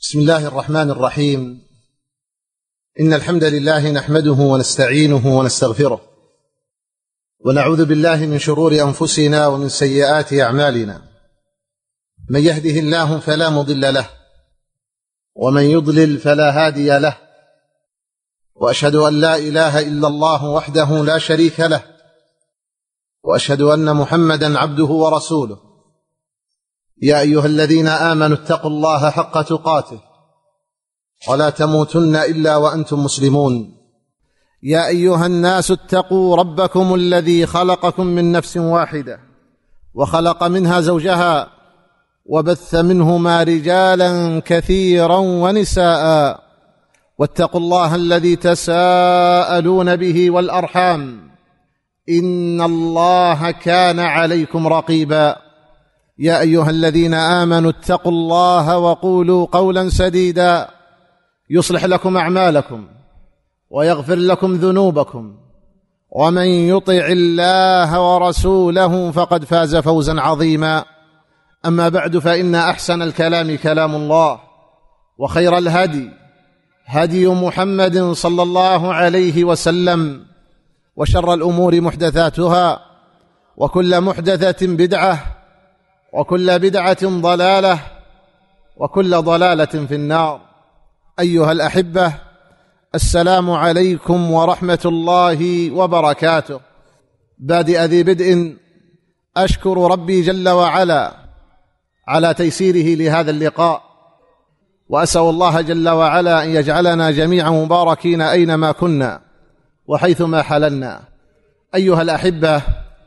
بسم الله الرحمن الرحيم. إن الحمد لله نحمده ونستعينه ونستغفره، ونعوذ بالله من شرور أنفسنا ومن سيئات أعمالنا. من يهده الله فلا مضل له، ومن يضلل فلا هادي له، وأشهد أن لا إله إلا الله وحده لا شريك له، وأشهد أن محمدًا عبده ورسوله. يا أيها الذين آمنوا اتقوا الله حق تقاته ولا تموتن إلا وأنتم مسلمون. يا أيها الناس اتقوا ربكم الذي خلقكم من نفس واحدة وخلق منها زوجها وبث منهما رجالا كثيرا ونساء، واتقوا الله الذي تساءلون به والأرحام، إن الله كان عليكم رقيبا. يا أيها الذين آمنوا اتقوا الله وقولوا قولا سديدا يصلح لكم أعمالكم ويغفر لكم ذنوبكم، ومن يطع الله ورسوله فقد فاز فوزا عظيما. أما بعد، فإن أحسن الكلام كلام الله، وخير الهدي هدي محمد صلى الله عليه وسلم، وشر الأمور محدثاتها، وكل محدثة بدعة، وكل بدعة ضلالة، وكل ضلالة في النار. أيها الأحبة، السلام عليكم ورحمة الله وبركاته. بادئ ذي بدء أشكر ربي جل وعلا على تيسيره لهذا اللقاء، وأسأل الله جل وعلا أن يجعلنا جميعا مباركين أينما كنا وحيثما حللنا. أيها الأحبة،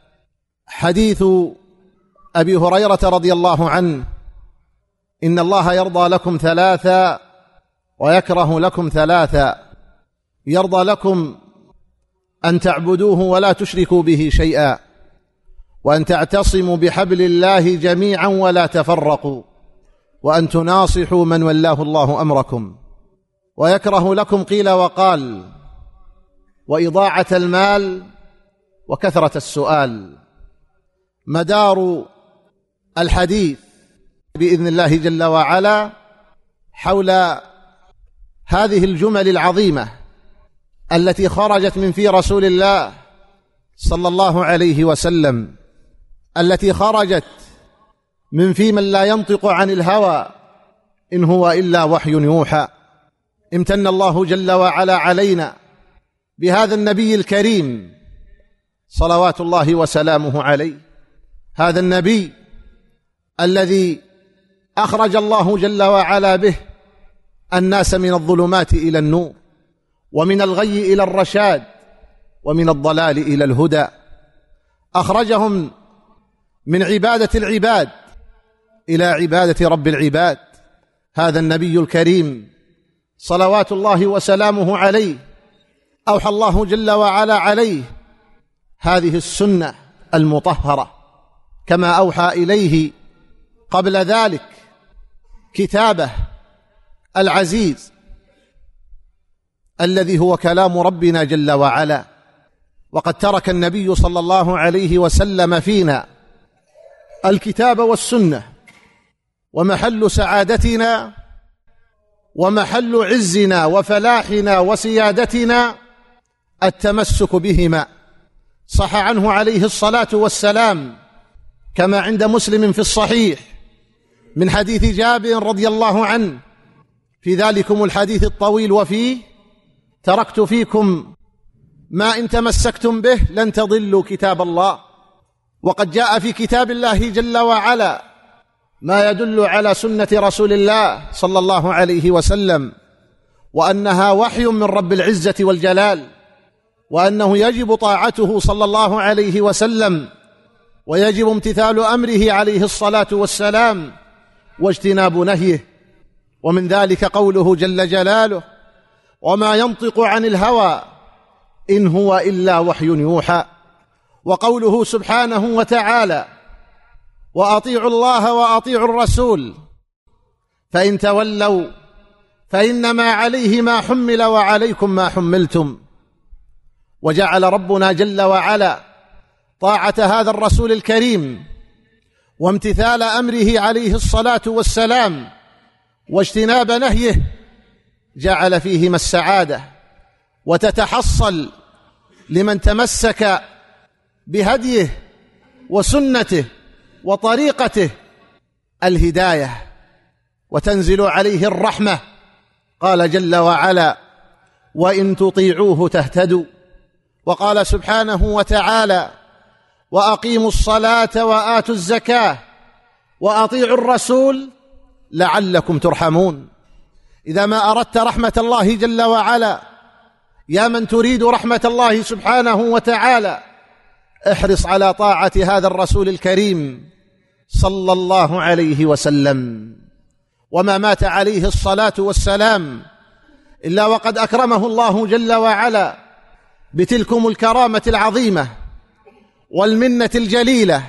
حديث أبي هريرة رضي الله عنه: إن الله يرضى لكم ثلاثا ويكره لكم ثلاثا. يرضى لكم أن تعبدوه ولا تشركوا به شيئا، وأن تعتصموا بحبل الله جميعا ولا تفرقوا، وأن تناصحوا من ولاه الله أمركم. ويكره لكم قيل وقال، وإضاعة المال، وكثرة السؤال. مدار الحديث بإذن الله جل وعلا حول هذه الجمل العظيمة التي خرجت من في رسول الله صلى الله عليه وسلم، التي خرجت من في من لا ينطق عن الهوى، إن هو إلا وحي يوحى. امتن الله جل وعلا علينا بهذا النبي الكريم صلوات الله وسلامه عليه، هذا النبي الذي أخرج الله جل وعلا به الناس من الظلمات إلى النور، ومن الغي إلى الرشاد، ومن الضلال إلى الهدى. أخرجهم من عبادة العباد إلى عبادة رب العباد. هذا النبي الكريم صلوات الله وسلامه عليه أوحى الله جل وعلا عليه هذه السنة المطهرة، كما أوحى إليه قبل ذلك كتابه العزيز الذي هو كلام ربنا جل وعلا. وقد ترك النبي صلى الله عليه وسلم فينا الكتاب والسنة، ومحل سعادتنا ومحل عزنا وفلاحنا وسيادتنا التمسك بهما. صح عنه عليه الصلاة والسلام كما عند مسلم في الصحيح من حديث جابر رضي الله عنه في ذلكم الحديث الطويل: وفيه تركت فيكم ما إن تمسكتم به لن تضلوا كتاب الله. وقد جاء في كتاب الله جل وعلا ما يدل على سنة رسول الله صلى الله عليه وسلم، وأنها وحي من رب العزة والجلال، وأنه يجب طاعته صلى الله عليه وسلم، ويجب امتثال أمره عليه الصلاة والسلام، واجتناب نهيه. ومن ذلك قوله جل جلاله: وما ينطق عن الهوى إن هو إلا وحي يوحى. وقوله سبحانه وتعالى: وأطيعوا الله وأطيعوا الرسول فإن تولوا فإنما عليه ما حمل وعليكم ما حملتم. وجعل ربنا جل وعلا طاعة هذا الرسول الكريم وامتثال أمره عليه الصلاة والسلام واجتناب نهيه جعل فيهما السعادة، وتتحصل لمن تمسك بهديه وسنته وطريقته الهداية، وتنزل عليه الرحمة. قال جل وعلا: وإن تطيعوه تهتدوا. وقال سبحانه وتعالى: وأقيموا الصلاة وآتوا الزكاة وأطيعوا الرسول لعلكم ترحمون. إذا ما أردت رحمة الله جل وعلا، يا من تريد رحمة الله سبحانه وتعالى، احرص على طاعة هذا الرسول الكريم صلى الله عليه وسلم. وما مات عليه الصلاة والسلام إلا وقد أكرمه الله جل وعلا بتلكم الكرامة العظيمة والمنة الجليلة.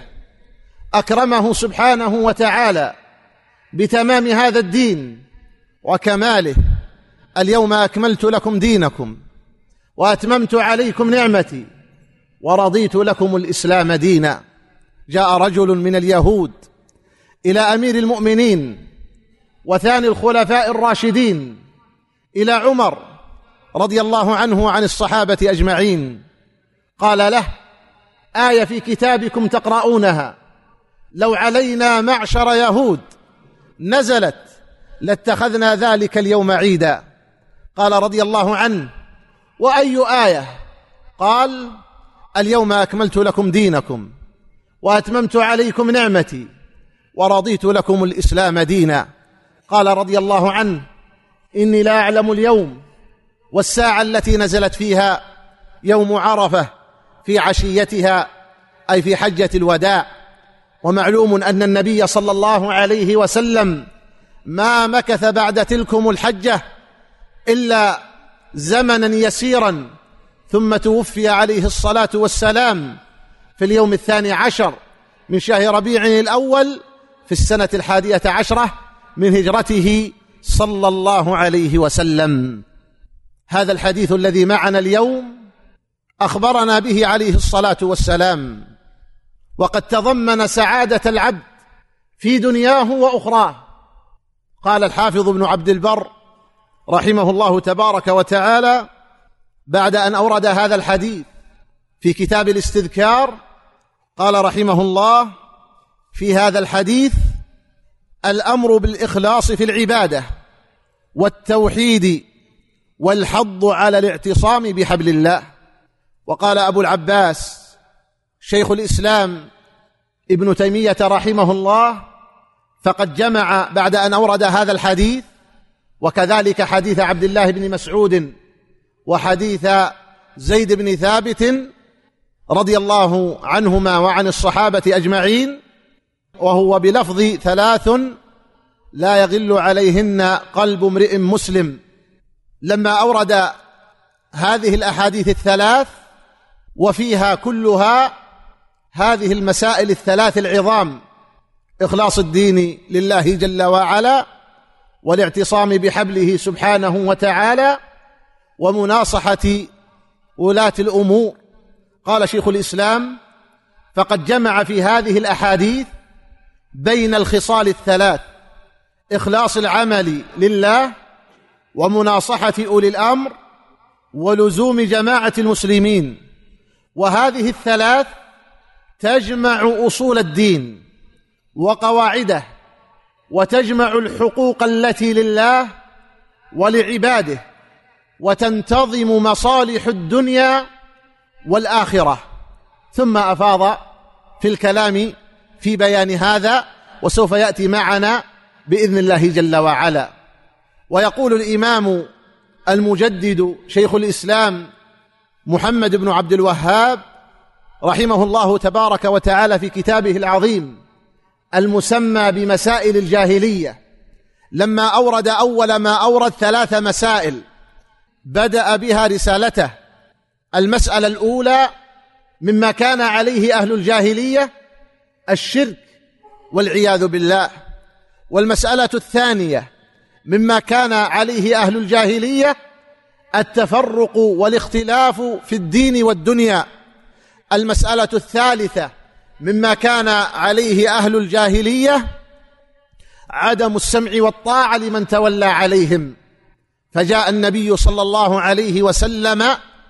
أكرمه سبحانه وتعالى بتمام هذا الدين وكماله: اليوم أكملت لكم دينكم وأتممت عليكم نعمتي ورضيت لكم الإسلام دينا. جاء رجل من اليهود إلى أمير المؤمنين وثاني الخلفاء الراشدين، إلى عمر رضي الله عنه وعن الصحابة أجمعين، قال له: آية في كتابكم تقرؤونها لو علينا معشر يهود نزلت لاتخذنا ذلك اليوم عيدا. قال رضي الله عنه: وأي آية؟ قال: اليوم أكملت لكم دينكم وأتممت عليكم نعمتي ورضيت لكم الإسلام دينا. قال رضي الله عنه: إني لا أعلم اليوم والساعة التي نزلت فيها يوم عرفة في عشيتها، أي في حجة الوداع. ومعلوم أن النبي صلى الله عليه وسلم ما مكث بعد تلكم الحجة إلا زمنا يسيرا، ثم توفي عليه الصلاة والسلام في اليوم 12 من شهر ربيع الأول في السنة 11 من هجرته صلى الله عليه وسلم. هذا الحديث الذي معنا اليوم أخبرنا به عليه الصلاة والسلام، وقد تضمن سعادة العبد في دنياه وأخراه. قال الحافظ ابن عبد البر رحمه الله تبارك وتعالى بعد أن أورد هذا الحديث في كتاب الاستذكار، قال رحمه الله: في هذا الحديث الأمر بالإخلاص في العبادة والتوحيد والحض على الاعتصام بحبل الله. وقال أبو العباس شيخ الإسلام ابن تيمية رحمه الله: فقد جمع بعد أن أورد هذا الحديث وكذلك حديث عبد الله بن مسعود وحديث زيد بن ثابت رضي الله عنهما وعن الصحابة أجمعين، وهو بلفظ 3 لا يغل عليهن قلب امرئ مسلم. لما أورد هذه الأحاديث 3 وفيها كلها هذه المسائل 3 العظام: إخلاص الدين لله جل وعلا، والاعتصام بحبله سبحانه وتعالى، ومناصحة ولاة الأمور. قال شيخ الإسلام: فقد جمع في هذه الأحاديث بين الخصال 3: إخلاص العمل لله، ومناصحة أولي الأمر، ولزوم جماعة المسلمين. وهذه 3 تجمع أصول الدين وقواعده، وتجمع الحقوق التي لله ولعباده، وتنتظم مصالح الدنيا والآخرة. ثم أفاض في الكلام في بيان هذا، وسوف يأتي معنا بإذن الله جل وعلا. ويقول الإمام المجدد شيخ الإسلام محمد بن عبد الوهاب رحمه الله تبارك وتعالى في كتابه العظيم المسمى بمسائل الجاهلية، لما أورد أول ما أورد 3 مسائل بدأ بها رسالته. المسألة الأولى مما كان عليه أهل الجاهلية الشرك والعياذ بالله، والمسألة الثانية مما كان عليه أهل الجاهلية التفرق والاختلاف في الدين والدنيا، المسألة الثالثة مما كان عليه أهل الجاهلية عدم السمع والطاعة لمن تولى عليهم، فجاء النبي صلى الله عليه وسلم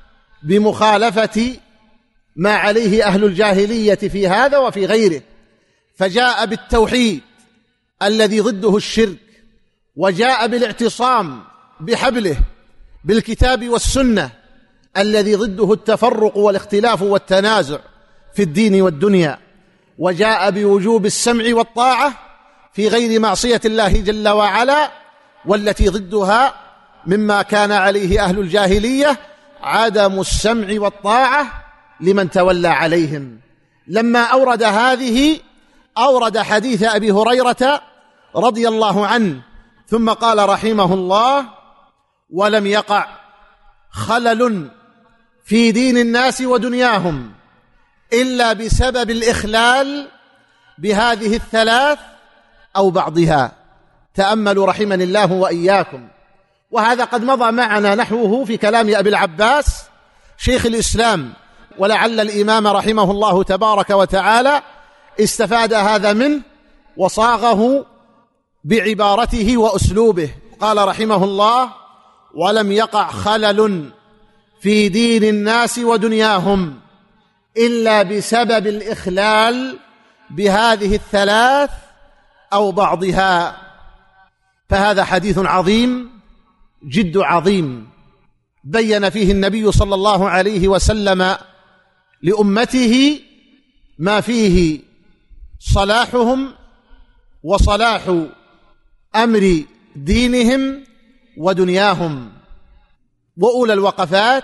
بمخالفة ما عليه أهل الجاهلية في هذا وفي غيره، فجاء بالتوحيد الذي ضده الشرك، وجاء بالاعتصام بحبله بالكتاب والسنة الذي ضده التفرق والاختلاف والتنازع في الدين والدنيا، وجاء بوجوب السمع والطاعة في غير معصية الله جل وعلا، والتي ضدها مما كان عليه أهل الجاهلية عدم السمع والطاعة لمن تولى عليهم. لما أورد هذه أورد حديث أبي هريرة رضي الله عنه، ثم قال رحمه الله: ولم يقع خلل في دين الناس ودنياهم إلا بسبب الإخلال بهذه الثلاث أو بعضها. تأملوا رحمني الله وإياكم. وهذا قد مضى معنا نحوه في كلام أبي العباس شيخ الإسلام، ولعل الإمام رحمه الله تبارك وتعالى استفاد هذا منه وصاغه بعبارته وأسلوبه. قال رحمه الله: ولم يقع خلل في دين الناس ودنياهم إلا بسبب الإخلال بهذه الثلاث أو بعضها. فهذا حديث عظيم جد عظيم، بين فيه النبي صلى الله عليه وسلم لأمته ما فيه صلاحهم وصلاح أمر دينهم ودنياهم. وأولى الوقفات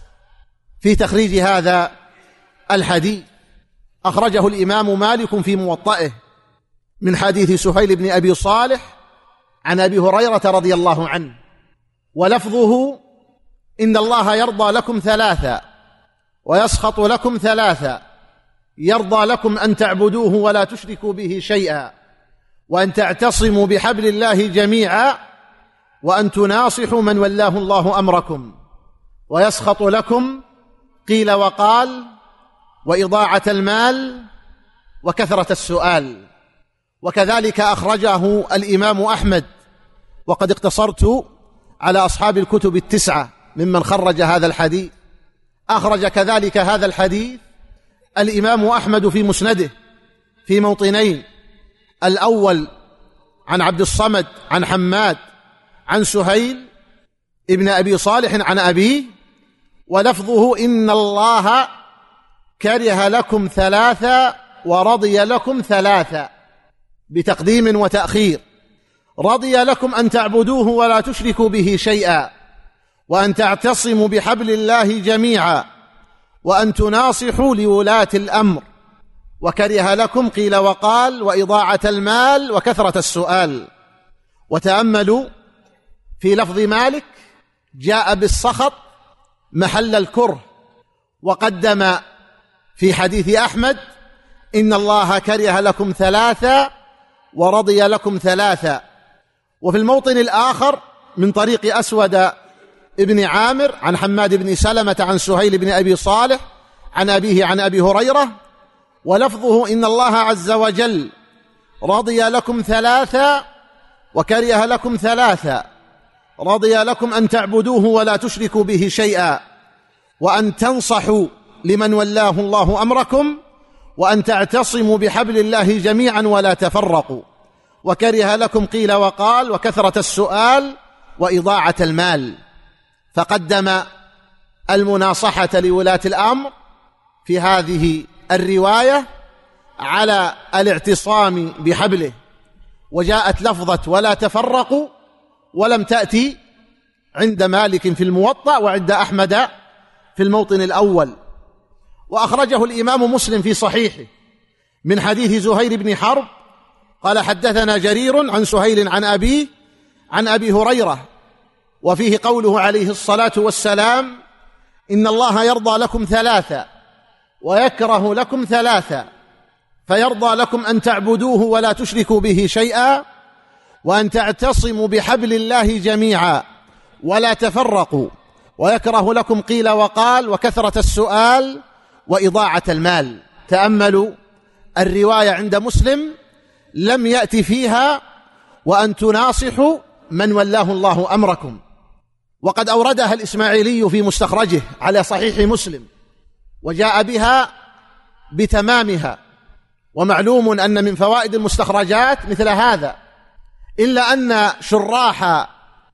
في تخريج هذا الحديث أخرجه الإمام مالك في موطئه من حديث سهيل بن أبي صالح عن أبي هريرة رضي الله عنه، ولفظه: إن الله يرضى لكم ثلاثا ويسخط لكم ثلاثا: يرضى لكم أن تعبدوه ولا تشركوا به شيئا، وأن تعتصموا بحبل الله جميعا، وأن تناصحوا من ولاه الله أمركم. ويسخط لكم قيل وقال، وإضاعة المال، وكثرة السؤال. وكذلك أخرجه الإمام أحمد، وقد اقتصرت على أصحاب الكتب التسعة ممن خرج هذا الحديث. أخرج كذلك هذا الحديث الإمام أحمد في مسنده في موطنين: الأول عن عبد الصمد عن حماد عن سهيل ابن أبي صالح عن أبيه، ولفظه: إن الله كره لكم ثلاثا ورضي لكم ثلاثا، بتقديم وتأخير. رضي لكم أن تعبدوه ولا تشركوا به شيئا، وأن تعتصموا بحبل الله جميعا، وأن تناصحوا لولاة الأمر. وكره لكم قيل وقال، وإضاعة المال، وكثرة السؤال. وتأملوا في لفظ مالك: جاء بالسخط محل الكره، وقدم في حديث أحمد: إن الله كره لكم ثلاثا ورضي لكم ثلاثا. وفي الموطن الآخر من طريق أسود ابن عامر عن حماد بن سلمة عن سهيل بن أبي صالح عن أبيه عن أبي هريرة، ولفظه: إن الله عز وجل رضي لكم ثلاثا وكره لكم ثلاثا: رضي لكم أن تعبدوه ولا تشركوا به شيئا، وأن تنصحوا لمن ولاه الله أمركم، وأن تعتصموا بحبل الله جميعا ولا تفرقوا. وكره لكم قيل وقال، وكثرة السؤال، وإضاعة المال. فقدم المناصحة لولاة الأمر في هذه الرواية على الاعتصام بحبله، وجاءت لفظة ولا تفرقوا ولم تأتي عند مالك في الموطأ وعند أحمد في الموطن الأول. وأخرجه الإمام مسلم في صحيحه من حديث زهير بن حرب قال: حدثنا جرير عن سهيل عن أبيه عن أبي هريرة، وفيه قوله عليه الصلاة والسلام: إن الله يرضى لكم ثلاثا ويكره لكم ثلاثا، فيرضى لكم أن تعبدوه ولا تشركوا به شيئا، وأن تعتصموا بحبل الله جميعا ولا تفرقوا، ويكره لكم قيل وقال، وكثرة السؤال، وإضاعة المال. تأملوا الرواية عند مسلم لم يأتي فيها وأن تناصحوا من ولاه الله أمركم. وقد أوردها الإسماعيلي في مستخرجه على صحيح مسلم وجاء بها بتمامها، ومعلوم أن من فوائد المستخرجات مثل هذا، إلا أن شراح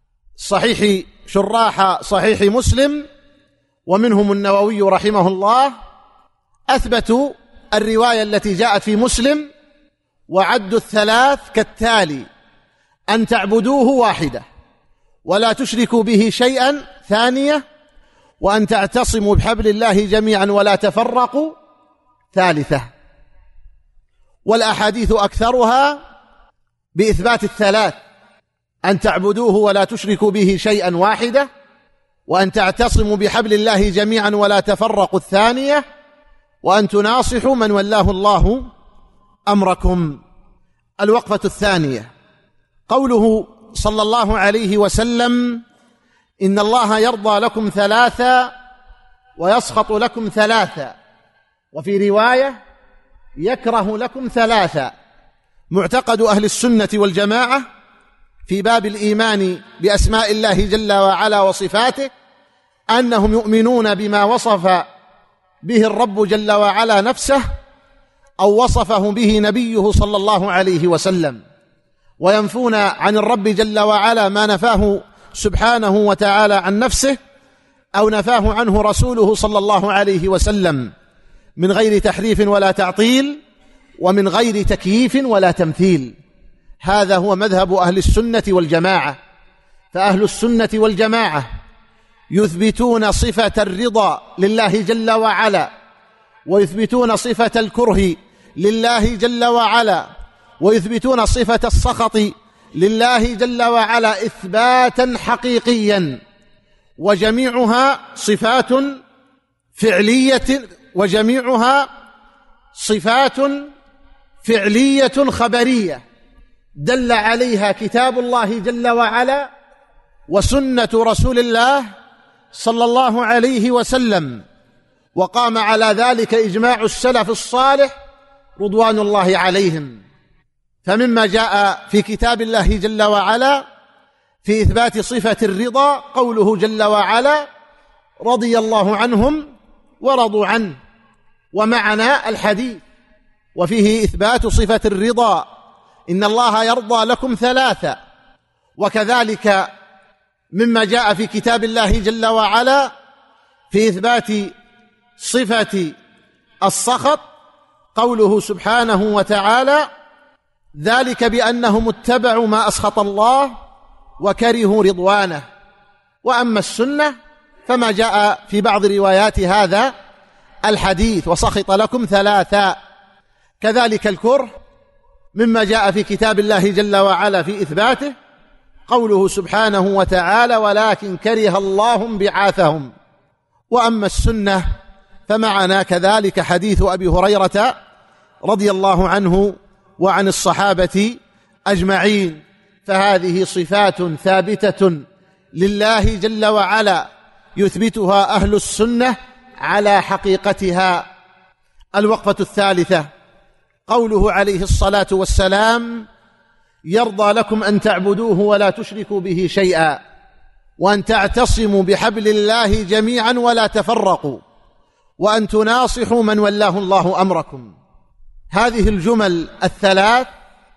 صحيح مسلم ومنهم النووي رحمه الله أثبتوا الرواية التي جاءت في مسلم وعدوا الثلاث كالتالي: أن تعبدوه واحدة، ولا تشركوا به شيئا ثانية، وأن تعتصموا بحبل الله جميعا ولا تفرقوا ثالثة. والأحاديث أكثرها بإثبات الثلاث: أن تعبدوه ولا تشركوا به شيئا واحدة، وأن تعتصموا بحبل الله جميعا ولا تفرقوا الثانية، وأن تناصحوا من ولاه الله أمركم. الوقفة الثانية قوله صلى الله عليه وسلم: إن الله يرضى لكم ثلاثا ويسخط لكم ثلاثا، وفي رواية يكره لكم ثلاثا. معتقد أهل السنة والجماعة في باب الإيمان بأسماء الله جل وعلا وصفاته أنهم يؤمنون بما وصف به الرب جل وعلا نفسه أو وصفه به نبيه صلى الله عليه وسلم، وينفون عن الرب جل وعلا ما نفاه سبحانه وتعالى عن نفسه أو نفاه عنه رسوله صلى الله عليه وسلم، من غير تحريف ولا تعطيل، ومن غير تكييف ولا تمثيل. هذا هو مذهب أهل السنة والجماعة. فأهل السنة والجماعة يثبتون صفة الرضا لله جل وعلا، ويثبتون صفة الكره لله جل وعلا، ويثبتون صفة السخط لله جل وعلا إثباتا حقيقيا، وجميعها صفات فعلية خبرية دل عليها كتاب الله جل وعلا وسنة رسول الله صلى الله عليه وسلم، وقام على ذلك إجماع السلف الصالح رضوان الله عليهم. فمما جاء في كتاب الله جل وعلا في إثبات صفة الرضا قوله جل وعلا: رضي الله عنهم ورضوا عنه، ومعنى الحديث وفيه إثبات صفة الرضا: إن الله يرضى لكم ثلاثة. وكذلك مما جاء في كتاب الله جل وعلا في إثبات صفة السخط قوله سبحانه وتعالى: ذلك بأنهم اتبعوا ما أسخط الله وكرهوا رضوانه. وأما السنة فما جاء في بعض روايات هذا الحديث: وسخط لكم ثلاثا. كذلك الكره مما جاء في كتاب الله جل وعلا في إثباته قوله سبحانه وتعالى: ولكن كره الله انبعاثهم. وأما السنة فمعنا كذلك حديث أبي هريرة رضي الله عنه وعن الصحابة أجمعين. فهذه صفات ثابتة لله جل وعلا يثبتها أهل السنة على حقيقتها. الوقفة الثالثة قوله عليه الصلاة والسلام: يرضى لكم أن تعبدوه ولا تشركوا به شيئا، وأن تعتصموا بحبل الله جميعا ولا تفرقوا، وأن تناصحوا من ولاه الله أمركم. هذه الجمل الثلاث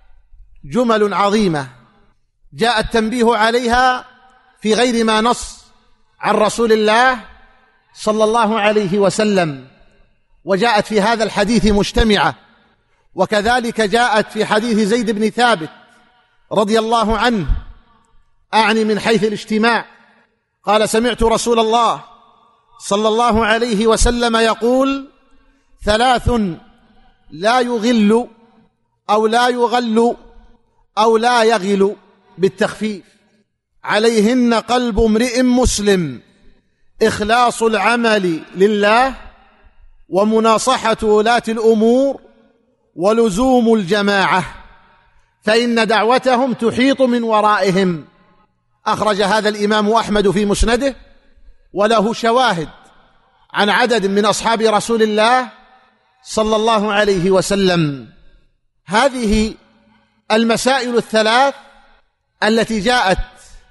جمل عظيمة جاء التنبيه عليها في غير ما نص عن رسول الله صلى الله عليه وسلم، وجاءت في هذا الحديث مجتمعة. وكذلك جاءت في حديث زيد بن ثابت رضي الله عنه، أعني من حيث الاجتماع، قال: سمعت رسول الله صلى الله عليه وسلم يقول: ثلاث لا يغل أو لا يغل أو لا يغل بالتخفيف عليهن قلب امرئ مسلم: إخلاص العمل لله، ومناصحة ولاة الأمور، ولزوم الجماعة، فإن دعوتهم تحيط من ورائهم. أخرج هذا الإمام أحمد في مسنده، وله شواهد عن عدد من أصحاب رسول الله صلى الله عليه وسلم. هذه المسائل الثلاث التي جاءت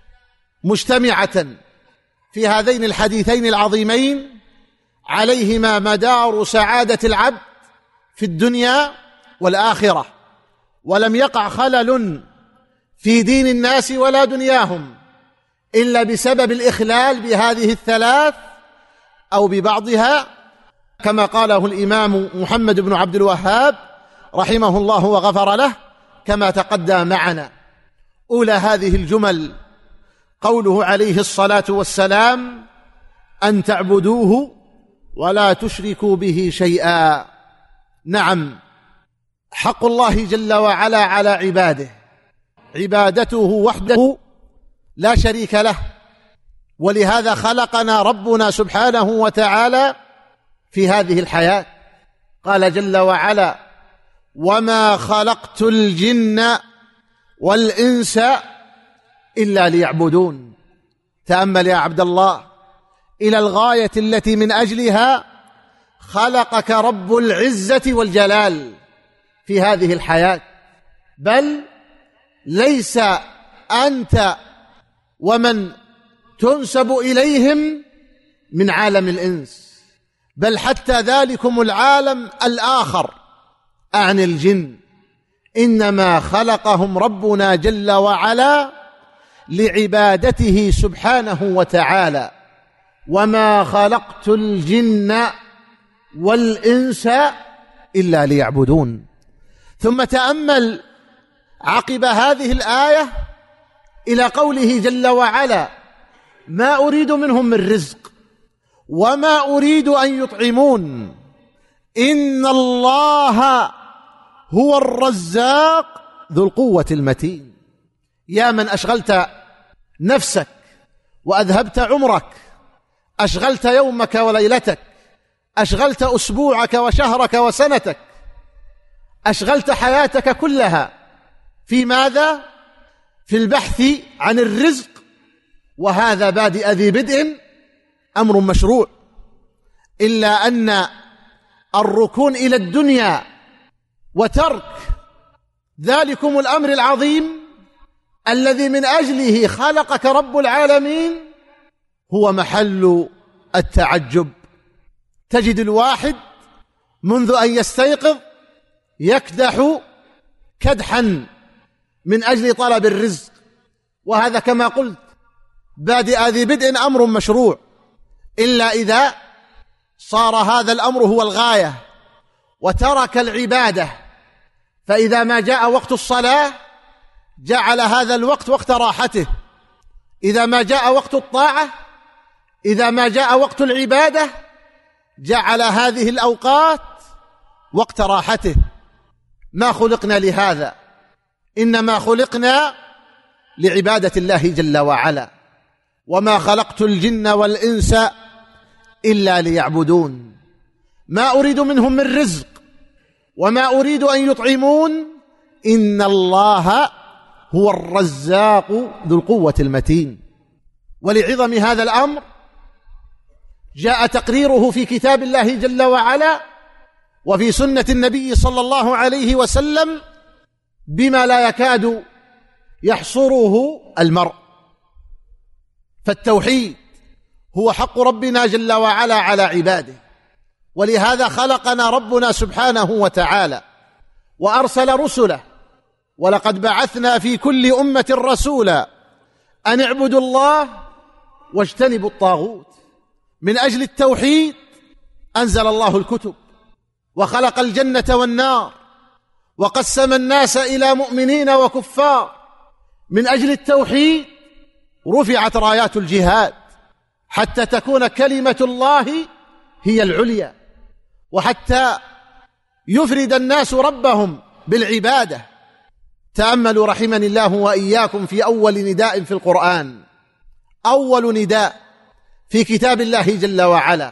مجتمعة في هذين الحديثين العظيمين عليهما مدار سعادة العبد في الدنيا والآخرة، ولم يقع خلل في دين الناس ولا دنياهم إلا بسبب الإخلال بهذه الثلاث أو ببعضها، كما قاله الإمام محمد بن عبد الوهاب رحمه الله وغفر له كما تقدم معنا. أولى هذه الجمل قوله عليه الصلاة والسلام: أن تعبدوه ولا تشركوا به شيئا. نعم، حق الله جل وعلا على عباده عبادته وحده لا شريك له، ولهذا خلقنا ربنا سبحانه وتعالى في هذه الحياة. قال جل وعلا: وما خلقت الجن والإنس إلا ليعبدون. تأمل يا عبد الله إلى الغاية التي من أجلها خلقك رب العزة والجلال في هذه الحياة، بل ليس أنت ومن تنسب إليهم من عالم الإنس، بل حتى ذلكم العالم الآخر عن الجن، إنما خلقهم ربنا جل وعلا لعبادته سبحانه وتعالى. وما خلقت الجن والإنس إلا ليعبدون. ثم تأمل عقب هذه الآية إلى قوله جل وعلا: ما أريد منهم من رزق وما أريد أن يطعمون إن الله هو الرزاق ذو القوة المتين. يا من أشغلت نفسك وأذهبت عمرك، أشغلت يومك وليلتك، أشغلت أسبوعك وشهرك وسنتك، أشغلت حياتك كلها في ماذا؟ في البحث عن الرزق، وهذا بادئ ذي بدء أمر مشروع، إلا أن الركون إلى الدنيا وترك ذلكم الأمر العظيم الذي من أجله خلقك رب العالمين هو محل التعجب. تجد الواحد منذ أن يستيقظ يكدح كدحا من أجل طلب الرزق، وهذا كما قلت بادئ ذي بدء أمر مشروع، إلا إذا صار هذا الأمر هو الغاية وترك العبادة، فإذا ما جاء وقت الصلاة جعل هذا الوقت وقت راحته، إذا ما جاء وقت الطاعة، إذا ما جاء وقت العبادة جعل هذه الأوقات وقت راحته. ما خلقنا لهذا، إنما خلقنا لعبادة الله جل وعلا. وما خلقت الجن والإنس إلا ليعبدون. ما أريد منهم من رزق وما أريد أن يطعمون إن الله هو الرزاق ذو القوة المتين. ولعظم هذا الأمر جاء تقريره في كتاب الله جل وعلا وفي سنة النبي صلى الله عليه وسلم بما لا يكاد يحصره المرء. فالتوحيد هو حق ربنا جل وعلا على عباده، ولهذا خلقنا ربنا سبحانه وتعالى وأرسل رسله، ولقد بعثنا في كل أمة رسولا أن اعبدوا الله واجتنبوا الطاغوت. من أجل التوحيد أنزل الله الكتب وخلق الجنة والنار وقسم الناس إلى مؤمنين وكفار. من أجل التوحيد رفعت رايات الجهاد حتى تكون كلمة الله هي العليا، وحتى يفرد الناس ربهم بالعبادة. تأملوا رحمني الله وإياكم في أول نداء في القرآن، أول نداء في كتاب الله جل وعلا: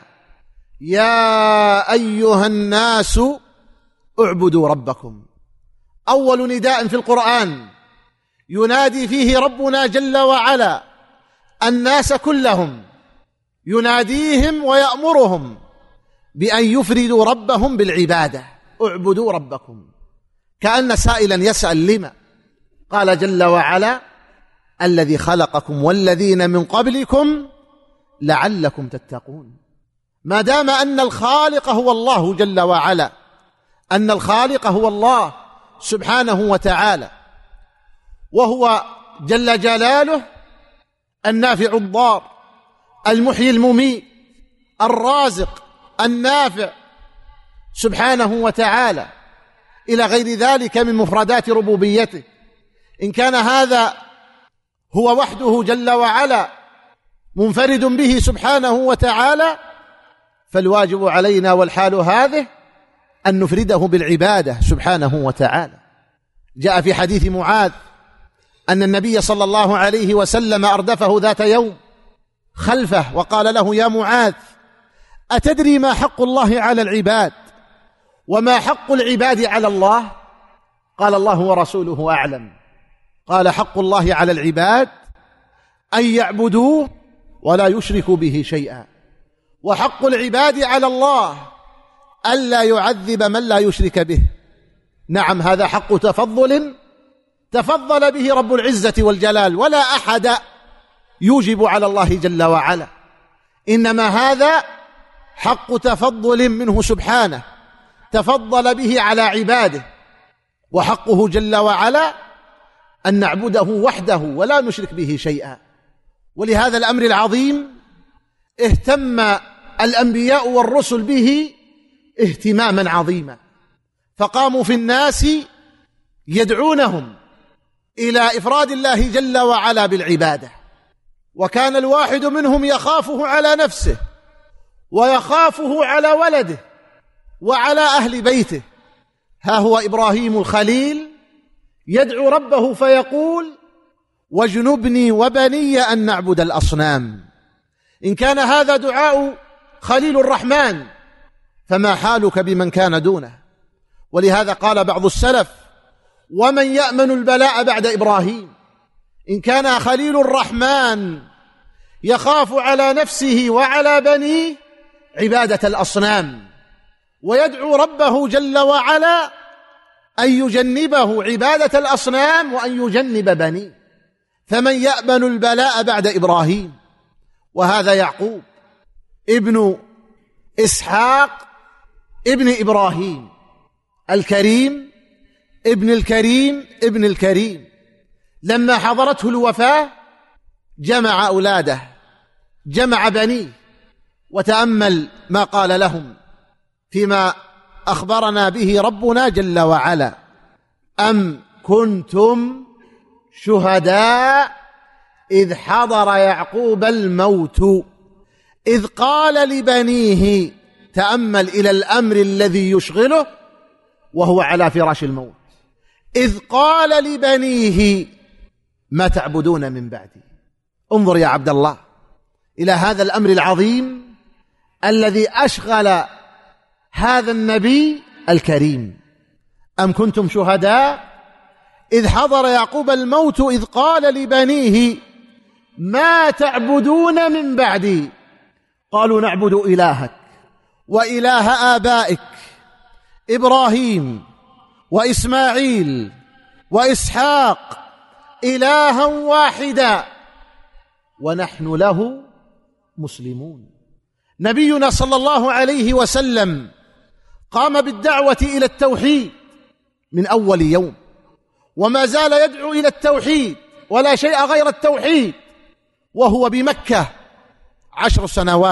يا أيها الناس اعبدوا ربكم. أول نداء في القرآن ينادي فيه ربنا جل وعلا الناس كلهم، يناديهم ويأمرهم بأن يفردوا ربهم بالعبادة. اعبدوا ربكم، كأن سائلا يسأل لما؟ قال جل وعلا: الذي خلقكم والذين من قبلكم لعلكم تتقون. ما دام أن الخالق هو الله جل وعلا، أن الخالق هو الله سبحانه وتعالى، وهو جل جلاله النافع الضار، المحيي المميت، الرازق النافع سبحانه وتعالى، إلى غير ذلك من مفردات ربوبيته. إن كان هذا هو وحده جل وعلا منفرد به سبحانه وتعالى، فالواجب علينا والحال هذه أن نفرده بالعبادة سبحانه وتعالى. جاء في حديث معاذ أن النبي صلى الله عليه وسلم أردفه ذات يوم خلفه وقال له: يا معاذ، أتدري ما حق الله على العباد وما حق العباد على الله؟ قال: الله ورسوله أعلم. قال: حق الله على العباد أن يعبدوه ولا يشركوا به شيئا، وحق العباد على الله ألا يعذب من لا يشرك به. نعم، هذا حق تفضل به رب العزة والجلال، ولا أحد يوجب على الله جل وعلا، إنما هذا حق تفضل منه سبحانه تفضل به على عباده، وحقه جل وعلا أن نعبده وحده ولا نشرك به شيئا. ولهذا الأمر العظيم اهتم الأنبياء والرسل به اهتماما عظيما، فقاموا في الناس يدعونهم إلى إفراد الله جل وعلا بالعبادة. وكان الواحد منهم يخافه على نفسه ويخافه على ولده وعلى أهل بيته. ها هو إبراهيم الخليل يدعو ربه فيقول: واجنبني وبني أن نعبد الأصنام. إن كان هذا دعاء خليل الرحمن، فما حالك بمن كان دونه؟ ولهذا قال بعض السلف: ومن يأمن البلاء بعد إبراهيم؟ إن كان خليل الرحمن يخاف على نفسه وعلى بنيه عبادة الأصنام، ويدعو ربه جل وعلا أن يجنبه عبادة الأصنام وأن يجنب بنيه، فمن يأمن البلاء بعد إبراهيم؟ وهذا يعقوب ابن إسحاق ابن إبراهيم الكريم ابن الكريم ابن الكريم، لما حضرته الوفاة جمع أولاده، جمع بنيه، وتأمل ما قال لهم فيما أخبرنا به ربنا جل وعلا: أم كنتم شهداء إذ حضر يعقوب الموت إذ قال لبنيه. تأمل إلى الأمر الذي يشغله وهو على فراش الموت: إذ قال لبنيه ما تعبدون من بعدي. انظر يا عبد الله إلى هذا الأمر العظيم الذي أشغل هذا النبي الكريم. أم كنتم شهداء إذ حضر يعقوب الموت إذ قال لبنيه ما تعبدون من بعدي؟ قالوا: نعبد إلهك وإله آبائك إبراهيم وإسماعيل وإسحاق إلها واحدا ونحن له مسلمون. نبينا صلى الله عليه وسلم قام بالدعوة إلى التوحيد من أول يوم، وما زال يدعو إلى التوحيد ولا شيء غير التوحيد، وهو بمكة 10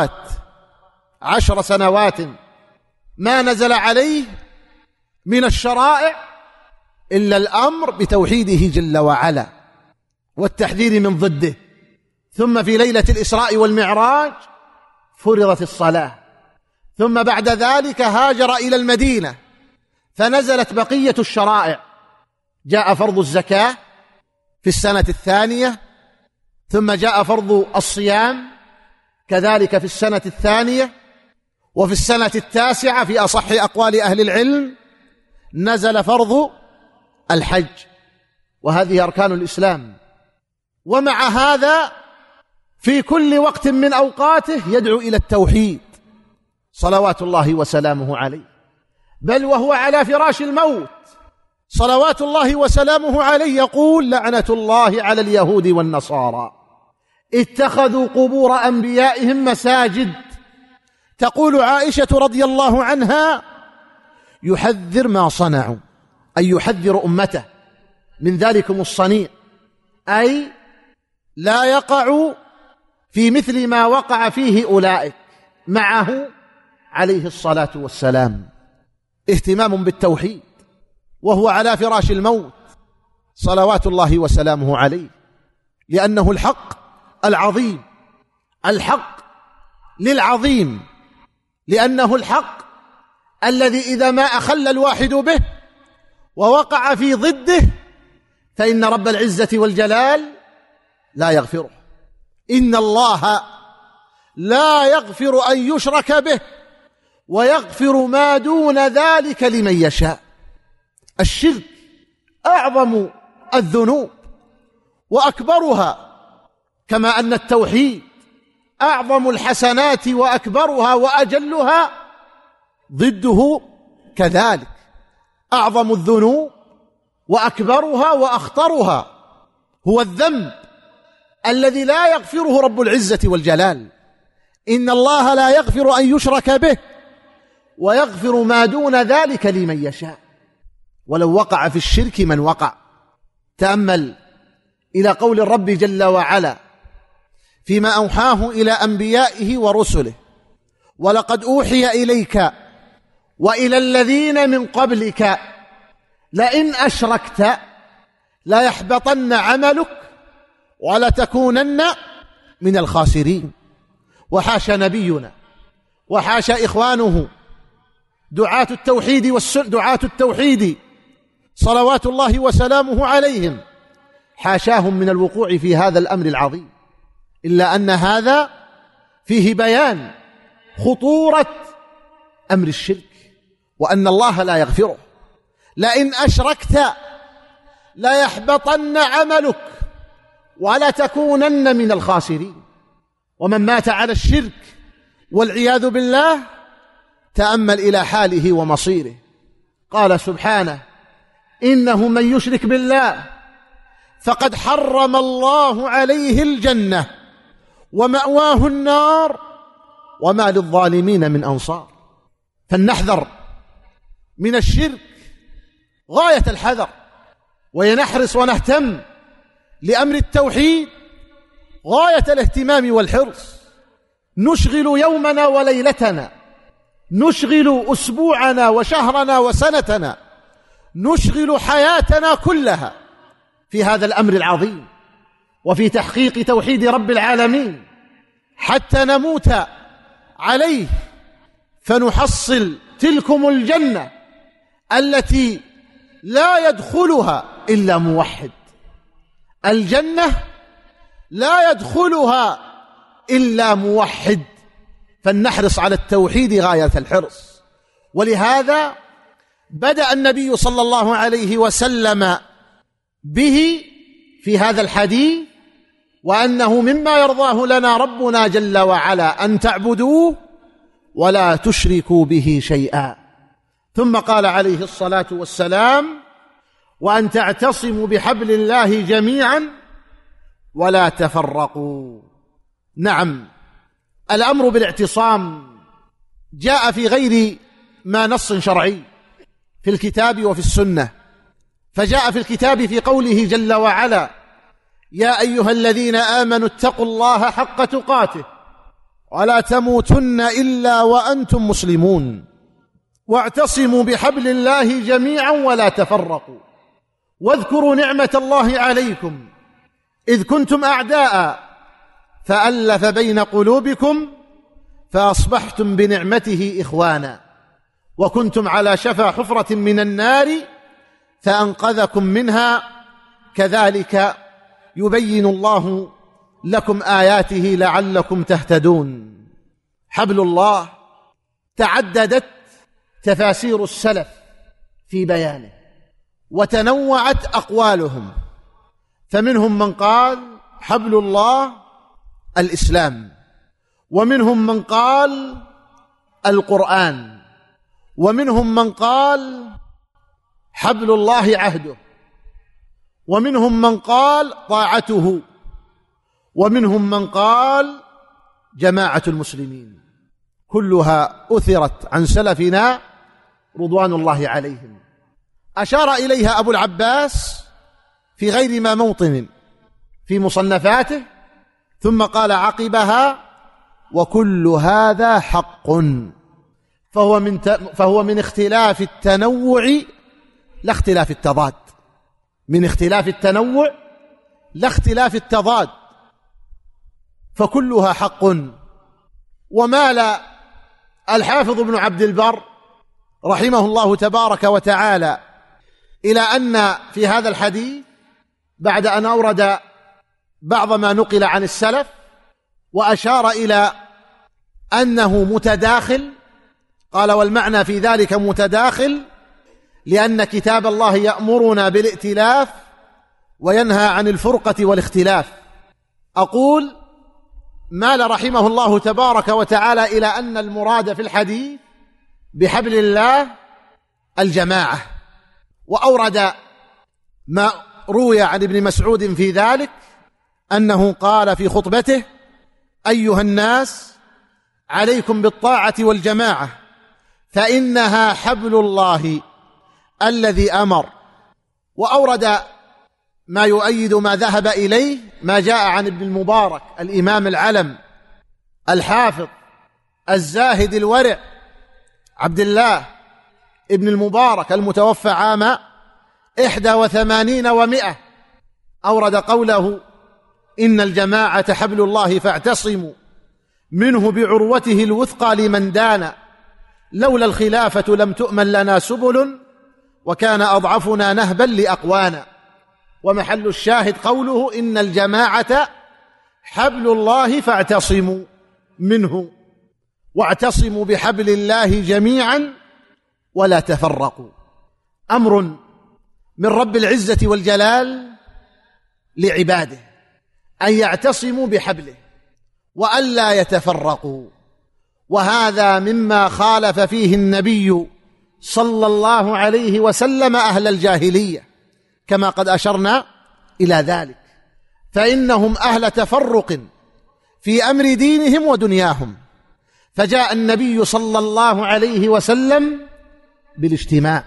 سنوات ما نزل عليه من الشرائع إلا الأمر بتوحيده جل وعلا والتحذير من ضده. ثم في ليلة الإسراء والمعراج فرضت الصلاة، ثم بعد ذلك هاجر إلى المدينة فنزلت بقية الشرائع. جاء فرض الزكاة في السنة 2، ثم جاء فرض الصيام كذلك في السنة 2، وفي السنة 9 في أصح أقوال أهل العلم نزل فرض الحج، وهذه أركان الإسلام. ومع هذا في كل وقت من أوقاته يدعو إلى التوحيد صلوات الله وسلامه عليه، بل وهو على فراش الموت صلوات الله وسلامه عليه يقول: لعنة الله على اليهود والنصارى اتخذوا قبور أنبيائهم مساجد. تقول عائشة رضي الله عنها: يحذر ما صنعوا، أي يحذر أمته من ذلكم الصنيع، أي لا يقع في مثل ما وقع فيه أولئك معه عليه الصلاة والسلام. اهتمام بالتوحيد وهو على فراش الموت صلوات الله وسلامه عليه، لأنه الحق العظيم، الحق للعظيم، لأنه الحق الذي إذا ما أخل الواحد به ووقع في ضده فإن رب العزة والجلال لا يغفره. إن الله لا يغفر أن يشرك به ويغفر ما دون ذلك لمن يشاء. الشرك أعظم الذنوب وأكبرها، كما أن التوحيد أعظم الحسنات وأكبرها وأجلها، ضده كذلك أعظم الذنوب وأكبرها وأخطرها هو الذنب الذي لا يغفره رب العزة والجلال. إن الله لا يغفر أن يشرك به ويغفر ما دون ذلك لمن يشاء. ولو وقع في الشرك من وقع. تأمل إلى قول الرب جل وعلا فيما أوحاه إلى أنبيائه ورسله: ولقد أوحي إليك وإلى الذين من قبلك لئن أشركت ليحبطن عملك ولتكونن من الخاسرين. وحاشا نبينا وحاشا إخوانه دعاة التوحيد صلوات الله وسلامه عليهم، حاشاهم من الوقوع في هذا الأمر العظيم، إلا أن هذا فيه بيان خطورة أمر الشرك وأن الله لا يغفره. لئن أشركت ليحبطن عملك ولتكونن من الخاسرين. ومن مات على الشرك والعياذ بالله تأمل إلى حاله ومصيره. قال سبحانه: إنه من يشرك بالله فقد حرم الله عليه الجنة ومأواه النار وما للظالمين من أنصار. فلنحذر من الشرك غاية الحذر، ونحرص ونهتم لأمر التوحيد غاية الاهتمام والحرص. نشغل يومنا وليلتنا، نشغل أسبوعنا وشهرنا وسنتنا، نشغل حياتنا كلها في هذا الأمر العظيم وفي تحقيق توحيد رب العالمين حتى نموت عليه فنحصل تلكم الجنة التي لا يدخلها إلا موحد. الجنة لا يدخلها إلا موحد، فلنحرص على التوحيد غاية الحرص. ولهذا بدأ النبي صلى الله عليه وسلم به في هذا الحديث، وأنه مما يرضاه لنا ربنا جل وعلا أن تعبدوه ولا تشركوا به شيئا. ثم قال عليه الصلاة والسلام: وأن تعتصموا بحبل الله جميعا ولا تفرقوا. نعم، الأمر بالاعتصام جاء في غير ما نص شرعي في الكتاب وفي السنة. فجاء في الكتاب في قوله جل وعلا: يا أيها الذين آمنوا اتقوا الله حق تقاته ولا تموتن إلا وأنتم مسلمون واعتصموا بحبل الله جميعا ولا تفرقوا واذكروا نعمة الله عليكم إذ كنتم أعداء فألف بين قلوبكم فأصبحتم بنعمته إخوانا وكنتم على شفا حفرة من النار فأنقذكم منها كذلك يبين الله لكم آياته لعلكم تهتدون. حبل الله تعددت تفاسير السلف في بيانه وتنوعت أقوالهم، فمنهم من قال حبل الله الإسلام، ومنهم من قال القرآن، ومنهم من قال حبل الله عهده، ومنهم من قال طاعته، ومنهم من قال جماعة المسلمين. كلها أثرت عن سلفنا رضوان الله عليهم. أشار إليها أبو العباس في غير ما موطن في مصنفاته، ثم قال عقبها: وكل هذا حق، فهو من اختلاف التنوع لا اختلاف التضاد، من اختلاف التنوع لا اختلاف التضاد، فكلها حق. ومال الحافظ ابن عبد البر رحمه الله تبارك وتعالى إلى أن في هذا الحديث، بعد أن أورد بعض ما نقل عن السلف وأشار إلى أنه متداخل، قال: والمعنى في ذلك متداخل لأن كتاب الله يأمرنا بالائتلاف وينهى عن الفرقة والاختلاف. أقول: مال رحمه الله تبارك وتعالى إلى أن المراد في الحديث بحبل الله الجماعة، وأورد ما روي عن ابن مسعود في ذلك أنه قال في خطبته: أيها الناس، عليكم بالطاعة والجماعة، فإنها حبل الله الذي أمر. وأورد ما يؤيد ما ذهب إليه ما جاء عن ابن المبارك الإمام العلم الحافظ الزاهد الورع عبد الله ابن المبارك المتوفى عام 81 و100، أورد قوله: إن الجماعة حبل الله فاعتصموا منه بعروته الوثقى لمن دان، لولا الخلافة لم تؤمن لنا سبل، وكان أضعفنا نهبا لأقوانا. ومحل الشاهد قوله: إن الجماعة حبل الله فاعتصموا منه، واعتصموا بحبل الله جميعا ولا تفرقوا. أمر من رب العزة والجلال لعباده أن يعتصموا بحبله وألا يتفرقوا، وهذا مما خالف فيه النبي صلى الله عليه وسلم أهل الجاهلية، كما قد أشرنا إلى ذلك، فإنهم أهل تفرق في أمر دينهم ودنياهم، فجاء النبي صلى الله عليه وسلم بالاجتماع.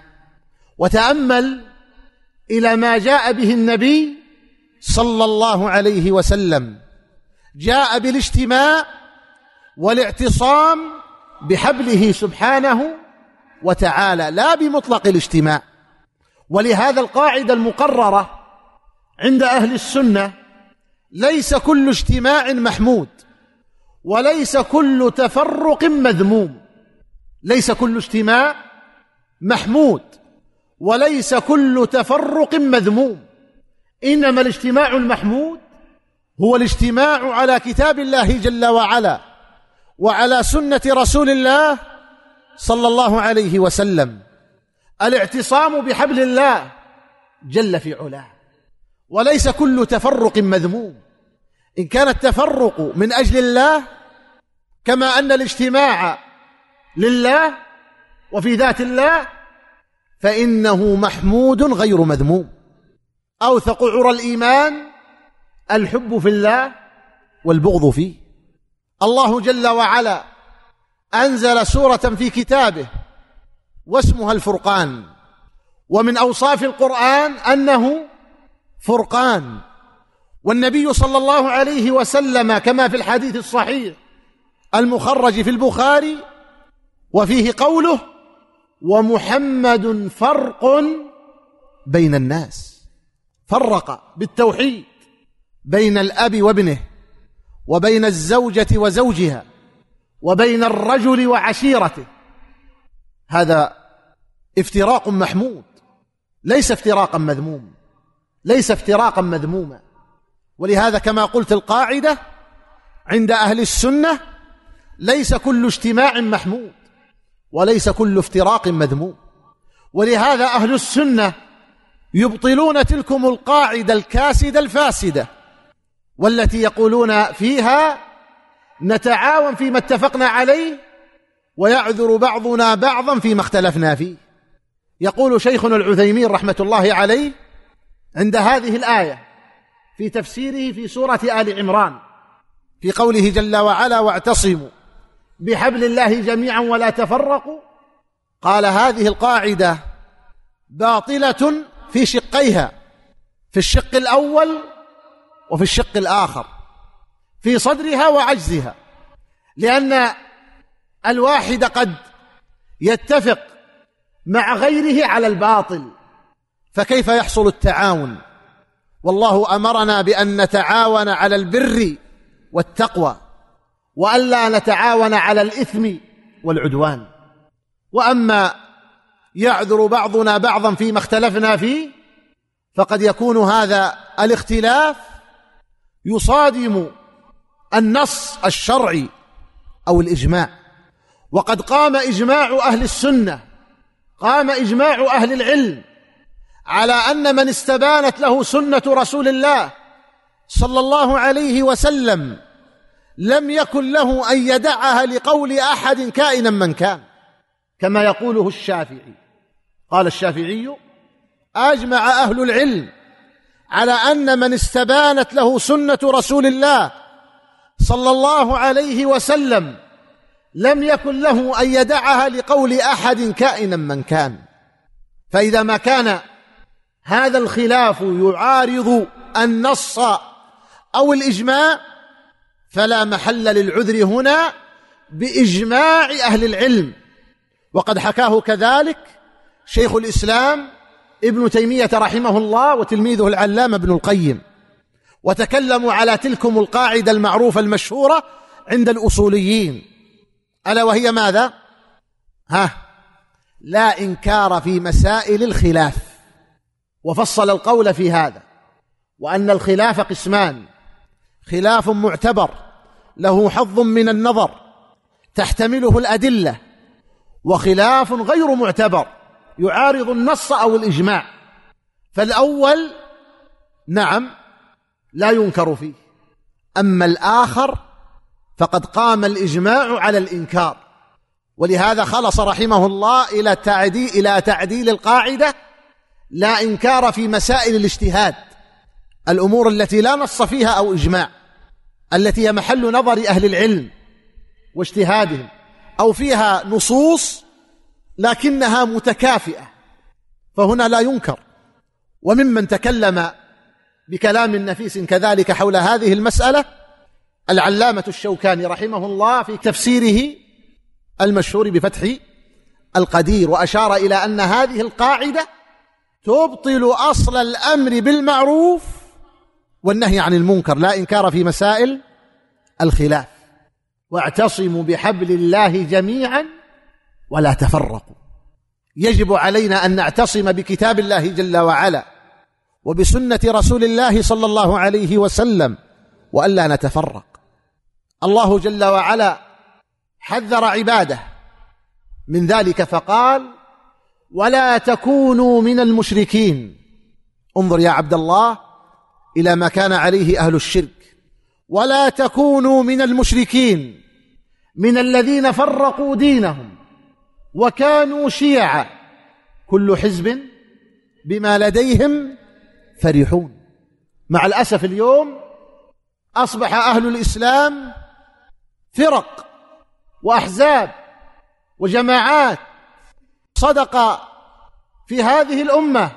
وتأمل إلى ما جاء به النبي صلى الله عليه وسلم، جاء بالاجتماع والاعتصام بحبله سبحانه وتعالى، لا بمطلق الاجتماع. ولهذا القاعدة المقررة عند أهل السنة: ليس كل اجتماع محمود، وليس كل تفرق مذموم. ليس كل اجتماع محمود، وليس كل تفرق مذموم، إنما الاجتماع المحمود هو الاجتماع على كتاب الله جل وعلا وعلى سنة رسول الله صلى الله عليه وسلم، الاعتصام بحبل الله جل في علاه. وليس كل تفرق مذموم، إن كان التفرق من أجل الله، كما أن الاجتماع لله وفي ذات الله، فإنه محمود غير مذموم. أوثق عرى الإيمان الحب في الله والبغض فيه. الله جل وعلا أنزل سورة في كتابه واسمها الفرقان، ومن أوصاف القرآن أنه فرقان. والنبي صلى الله عليه وسلم كما في الحديث الصحيح المخرج في البخاري وفيه قوله: ومحمد فرق بين الناس. فرق بالتوحيد بين الأب وابنه، وبين الزوجة وزوجها، وبين الرجل وعشيرته. هذا افتراق محمود، ليس افتراقا مذموم، ليس افتراقا مذموما. ولهذا كما قلت القاعدة عند أهل السنة: ليس كل اجتماع محمود، وليس كل افتراق مذموم. ولهذا أهل السنة يبطلون تلكم القاعدة الكاسدة الفاسدة، والتي يقولون فيها: نتعاون فيما اتفقنا عليه ويعذر بعضنا بعضا فيما اختلفنا فيه. يقول شيخنا العثيمين رحمة الله عليه عند هذه الآية في تفسيره في سورة آل عمران في قوله جل وعلا: واعتصموا بحبل الله جميعا ولا تفرقوا، قال: هذه القاعدة باطلة في شقيها، في الشق الأول وفي الشق الآخر، في صدرها وعجزها، لأن الواحد قد يتفق مع غيره على الباطل، فكيف يحصل التعاون؟ والله أمرنا بأن نتعاون على البر والتقوى، وألا نتعاون على الإثم والعدوان. وأما يعذر بعضنا بعضا فيما اختلفنا فيه، فقد يكون هذا الاختلاف يصادم النص الشرعي أو الإجماع، وقد قام إجماع أهل السنة، قام إجماع أهل العلم على أن من استبانت له سنة رسول الله صلى الله عليه وسلم لم يكن له أن يدعها لقول أحد كائنا من كان، كما يقوله الشافعي. قال الشافعي: أجمع أهل العلم على أن من استبانت له سنة رسول الله صلى الله عليه وسلم لم يكن له أن يدعها لقول أحد كائنا من كان. فإذا ما كان هذا الخلاف يعارض النص أو الإجماع فلا محل للعذر هنا بإجماع أهل العلم، وقد حكاه كذلك شيخ الإسلام ابن تيمية رحمه الله وتلميذه العلامة ابن القيم، وتكلموا على تلكم القاعدة المعروفة المشهورة عند الأصوليين، ألا وهي ماذا؟ لا إنكار في مسائل الخلاف. وفصل القول في هذا، وأن الخلاف قسمان: خلاف معتبر له حظ من النظر تحتمله الأدلة، وخلاف غير معتبر يعارض النص أو الإجماع. فالأول نعم لا ينكر فيه، أما الآخر فقد قام الإجماع على الإنكار. ولهذا خلص رحمه الله إلى تعديل القاعدة: لا إنكار في مسائل الاجتهاد، الأمور التي لا نص فيها أو إجماع، التي هي محل نظر أهل العلم واجتهادهم، أو فيها نصوص لكنها متكافئة، فهنا لا ينكر. وممن تكلم بكلام نفيس كذلك حول هذه المسألة العلامة الشوكاني رحمه الله في تفسيره المشهور بفتح القدير، وأشار إلى أن هذه القاعدة تبطل أصل الأمر بالمعروف والنهي عن المنكر، لا إنكار في مسائل الخلاف. واعتصموا بحبل الله جميعا ولا تفرقوا. يجب علينا أن نعتصم بكتاب الله جل وعلا وبسنة رسول الله صلى الله عليه وسلم، وألا نتفرق. الله جل وعلا حذر عباده من ذلك فقال: ولا تكونوا من المشركين. انظر يا عبد الله إلى ما كان عليه أهل الشرك: ولا تكونوا من المشركين، من الذين فرقوا دينهم وكانوا شيعا كل حزب بما لديهم فرحون. مع الأسف اليوم أصبح أهل الإسلام فرق وأحزاب وجماعات. صدق في هذه الأمة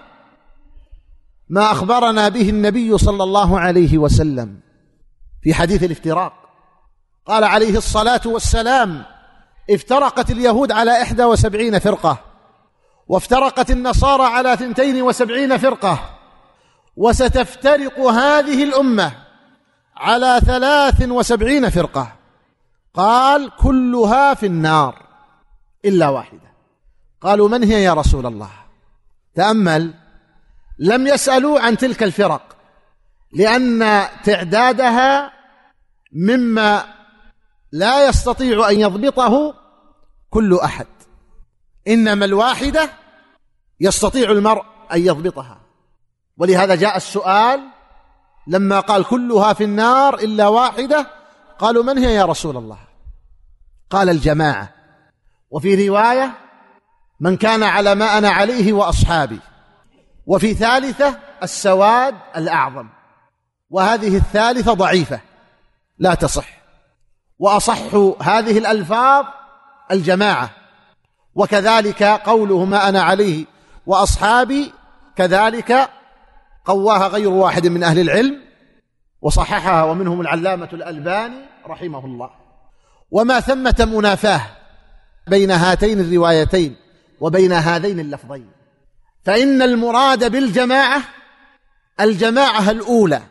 ما أخبرنا به النبي صلى الله عليه وسلم في حديث الافتراق. قال عليه الصلاة والسلام: افترقت اليهود على 71 فرقة، وافترقت النصارى على 72 فرقة، وستفترق هذه الأمة على 73 فرقة. قال: كلها في النار إلا واحدة. قالوا: من هي يا رسول الله؟ تأمل، لم يسألوا عن تلك الفرق لأن تعدادها مما لا يستطيع أن يضبطه كل أحد، إنما الواحدة يستطيع المرء أن يضبطها. ولهذا جاء السؤال لما قال: كلها في النار إلا واحدة. قالوا: من هي يا رسول الله؟ قال: الجماعة. وفي رواية: من كان على ما أنا عليه وأصحابي. وفي ثالثة السواد الأعظم، وهذه الثالثة ضعيفة لا تصح. وأصح هذه الألفاظ الجماعة، وكذلك قوله ما أنا عليه وأصحابي كذلك قواها غير واحد من أهل العلم وصححها، ومنهم العلامة الألباني رحمه الله. وما ثمة منافاة بين هاتين الروايتين وبين هذين اللفظين، فإن المراد بالجماعة الجماعة الأولى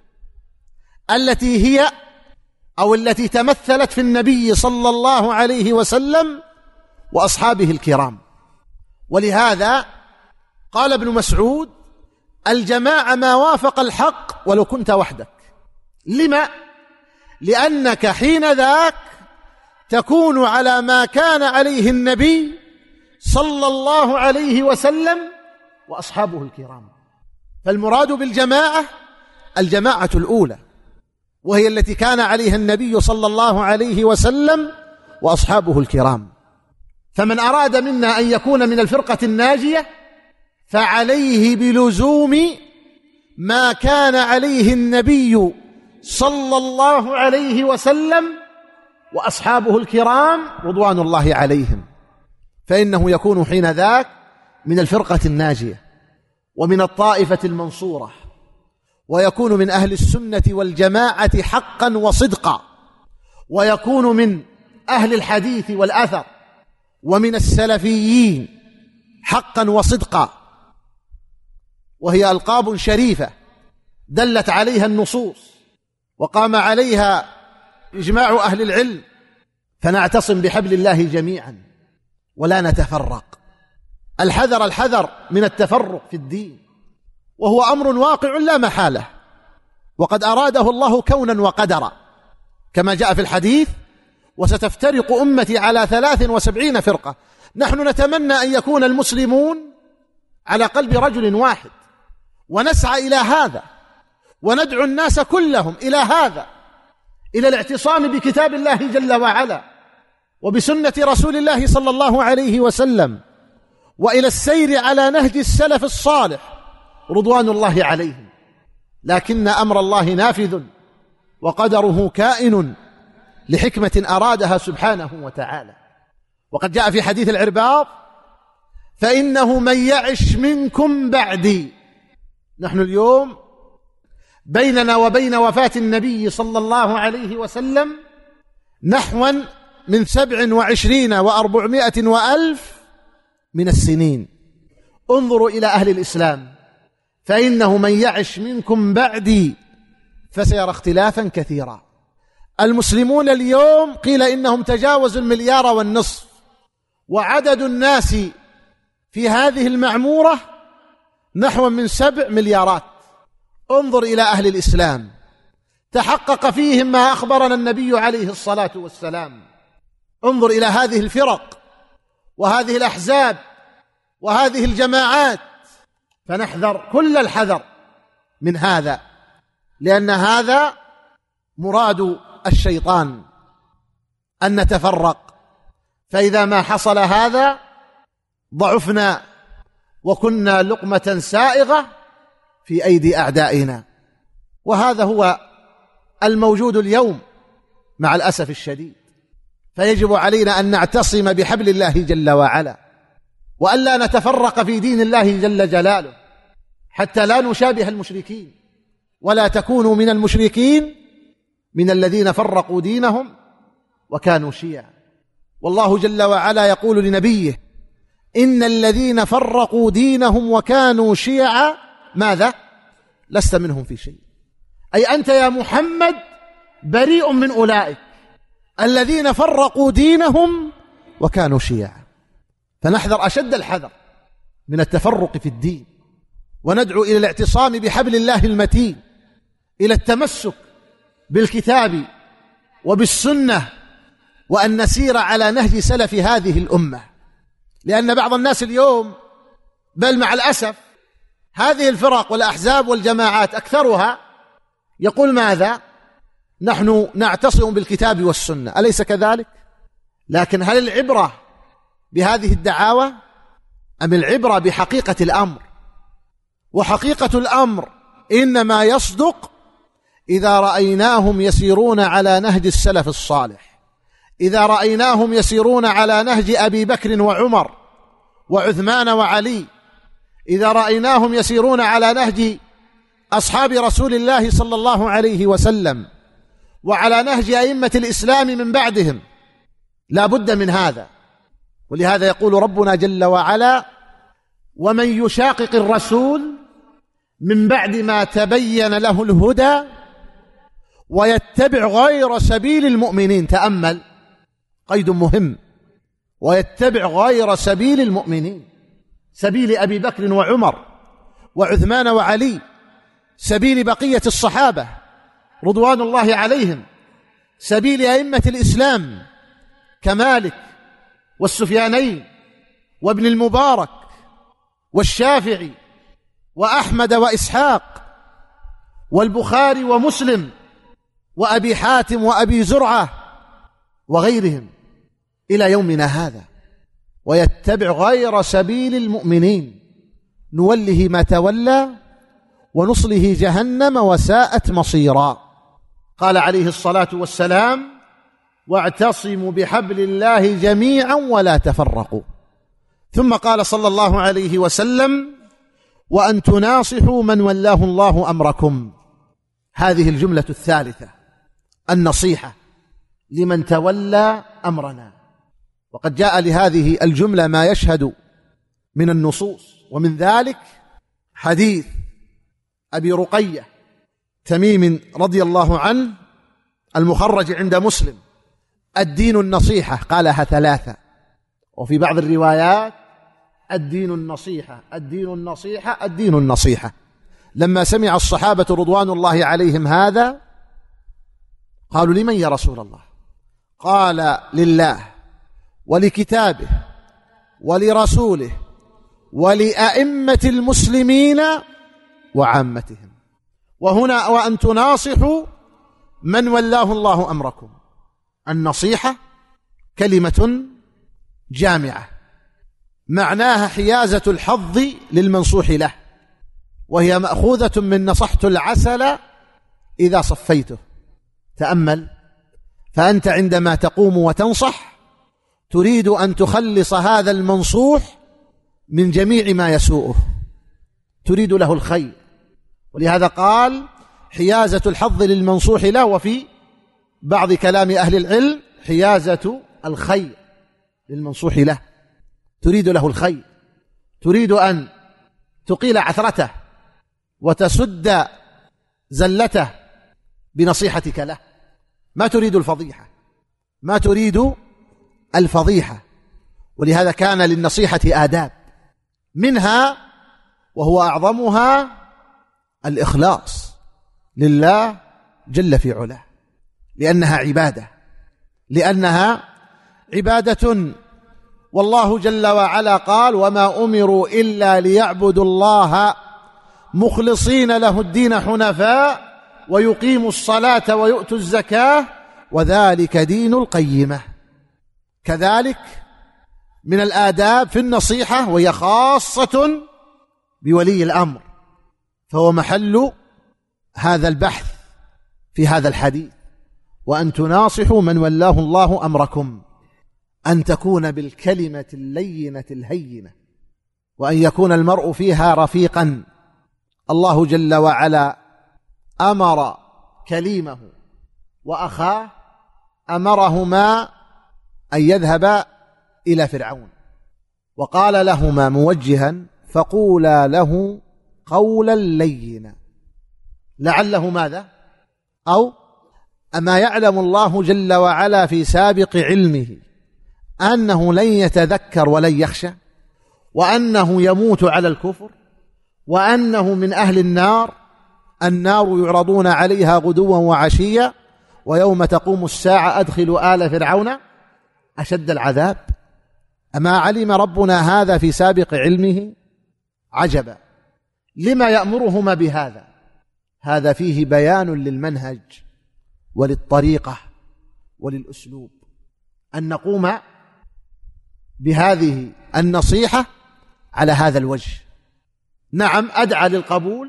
التي هي أو التي تمثلت في النبي صلى الله عليه وسلم وأصحابه الكرام. ولهذا قال ابن مسعود: الجماعة ما وافق الحق ولو كنت وحدك. لما؟ لأنك حين ذاك تكون على ما كان عليه النبي صلى الله عليه وسلم وأصحابه الكرام. فالمراد بالجماعة الجماعة الأولى، وهي التي كان عليها النبي صلى الله عليه وسلم وأصحابه الكرام. فمن أراد منا أن يكون من الفرقة الناجية فعليه بلزوم ما كان عليه النبي صلى الله عليه وسلم وأصحابه الكرام رضوان الله عليهم، فإنه يكون حين ذاك من الفرقة الناجية ومن الطائفة المنصورة، ويكون من أهل السنة والجماعة حقا وصدقا، ويكون من أهل الحديث والأثر ومن السلفيين حقا وصدقا، وهي ألقاب شريفة دلت عليها النصوص وقام عليها إجماع أهل العلم. فنعتصم بحبل الله جميعا ولا نتفرق. الحذر من التفرق في الدين، وهو أمر واقع لا محالة، وقد أراده الله كونا وقدرا، كما جاء في الحديث: وستفترق أمتي على 73 فرقة. نحن نتمنى أن يكون المسلمون على قلب رجل واحد، ونسعى إلى هذا، وندعو الناس كلهم إلى هذا، إلى الاعتصام بكتاب الله جل وعلا وبسنة رسول الله صلى الله عليه وسلم، وإلى السير على نهج السلف الصالح رضوان الله عليهم. لكن أمر الله نافذ وقدره كائن لحكمة أرادها سبحانه وتعالى. وقد جاء في حديث العرباض: فإنه من يعش منكم بعدي. نحن اليوم بيننا وبين وفاة النبي صلى الله عليه وسلم نحو من 27 و400 وألف من السنين. انظروا إلى أهل الإسلام: فإنه من يعش منكم بعدي فسيرى اختلافا كثيرا. المسلمون اليوم قيل إنهم تجاوزوا 1.5 مليار، وعدد الناس في هذه المعمورة نحو من 7 مليارات. انظر إلى أهل الإسلام، تحقق فيهم ما أخبرنا النبي عليه الصلاة والسلام. انظر إلى هذه الفرق وهذه الأحزاب وهذه الجماعات، فنحذر كل الحذر من هذا، لأن هذا مراد الشيطان أن نتفرق، فإذا ما حصل هذا ضعفنا وكنا لقمة سائغة في أيدي أعدائنا. وهذا هو الموجود اليوم مع الأسف الشديد. فيجب علينا أن نعتصم بحبل الله جل وعلا، وألا نتفرق في دين الله جل جلاله، حتى لا نشابه المشركين. ولا تكونوا من المشركين من الذين فرقوا دينهم وكانوا شيعا. والله جل وعلا يقول لنبيه: إن الذين فرقوا دينهم وكانوا شيعا ماذا؟ لست منهم في شيء. أي أنت يا محمد بريء من أولئك الذين فرقوا دينهم وكانوا شيعا. فنحذر أشد الحذر من التفرق في الدين، وندعو إلى الاعتصام بحبل الله المتين، إلى التمسك بالكتاب وبالسنة، وأن نسير على نهج سلف هذه الأمة. لأن بعض الناس اليوم، بل مع الأسف هذه الفرق والأحزاب والجماعات أكثرها يقول ماذا؟ نحن نعتصم بالكتاب والسنة، أليس كذلك؟ لكن هل العبرة بهذه الدعاوى أم العبرة بحقيقة الأمر؟ وحقيقة الأمر إنما يصدق إذا رأيناهم يسيرون على نهج السلف الصالح، إذا رأيناهم يسيرون على نهج أبي بكر وعمر وعثمان وعلي، إذا رأيناهم يسيرون على نهج أصحاب رسول الله صلى الله عليه وسلم وعلى نهج أئمة الإسلام من بعدهم، لا بد من هذا. ولهذا يقول ربنا جل وعلا: ومن يشاقق الرسول من بعد ما تبين له الهدى ويتبع غير سبيل المؤمنين. تأمل قيد مهم: ويتبع غير سبيل المؤمنين، سبيل أبي بكر وعمر وعثمان وعلي، سبيل بقية الصحابة رضوان الله عليهم، سبيل أئمة الإسلام كمالك والسفيانين وابن المبارك والشافعي وأحمد وإسحاق والبخاري ومسلم وأبي حاتم وأبي زرعة وغيرهم إلى يومنا هذا. ويتبع غير سبيل المؤمنين نوله ما تولى ونصله جهنم وساءت مصيرا. قال عليه الصلاة والسلام: واعتصموا بحبل الله جميعا ولا تفرقوا. ثم قال صلى الله عليه وسلم: وأن تناصحوا من ولاه الله أمركم. هذه الجملة الثالثة، النصيحة لمن تولى أمرنا. وقد جاء لهذه الجملة ما يشهد من النصوص، ومن ذلك حديث أبي رقية تميم رضي الله عنه المخرج عند مسلم: الدين النصيحة، قالها ثلاثة. وفي بعض الروايات: الدين النصيحة، الدين النصيحة، الدين النصيحة. لما سمع الصحابة رضوان الله عليهم هذا قالوا: لمن يا رسول الله؟ قال: لله ولكتابه ولرسوله ولأئمة المسلمين وعامتهم. وهنا: وأن تناصحوا من ولاه الله أمركم. النصيحة كلمة جامعة معناها حيازة الحظ للمنصوح له، وهي مأخوذة من نصحت العسل إذا صفيته. تأمل: فأنت عندما تقوم وتنصح تريد أن تخلص هذا المنصوح من جميع ما يسوءه، تريد له الخير. ولهذا قال: حيازة الحظ للمنصوح له، وفي بعض كلام أهل العلم: حيازة الخير للمنصوح له، تريد له الخير، تريد أن تقيل عثرته وتسد زلته بنصيحتك له، ما تريد الفضيحة، ما تريد الفضيحة. ولهذا كان للنصيحة آداب، منها وهو أعظمها الإخلاص لله جل في علاه، لأنها عبادة، لأنها عبادة. والله جل وعلا قال: وما أمروا إلا ليعبدوا الله مخلصين له الدين حنفاء ويقيموا الصلاة ويؤتوا الزكاة وذلك دين القيمة. كذلك من الآداب في النصيحة، وهي خاصة بولي الأمر، فهو محل هذا البحث في هذا الحديث: وأن تناصحوا من ولاه الله أمركم، أن تكون بالكلمة اللينة الهينة، وأن يكون المرء فيها رفيقا. الله جل وعلا أمر كليمه وأخاه، أمرهما أن يذهبا إلى فرعون، وقال لهما موجها: فقولا له قولا لينا لعله ماذا؟ أو أما يعلم الله جل وعلا في سابق علمه أنه لن يتذكر ولن يخشى، وأنه يموت على الكفر، وأنه من أهل النار، النار يعرضون عليها غدوا وعشيا ويوم تقوم الساعة أدخلوا آل فرعون أشد العذاب. أما علم ربنا هذا في سابق علمه؟ عجبا، لما يأمرهما بهذا؟ هذا فيه بيان للمنهج وللطريقة وللأسلوب، أن نقوم بهذه النصيحة على هذا الوجه. نعم، أدعى للقبول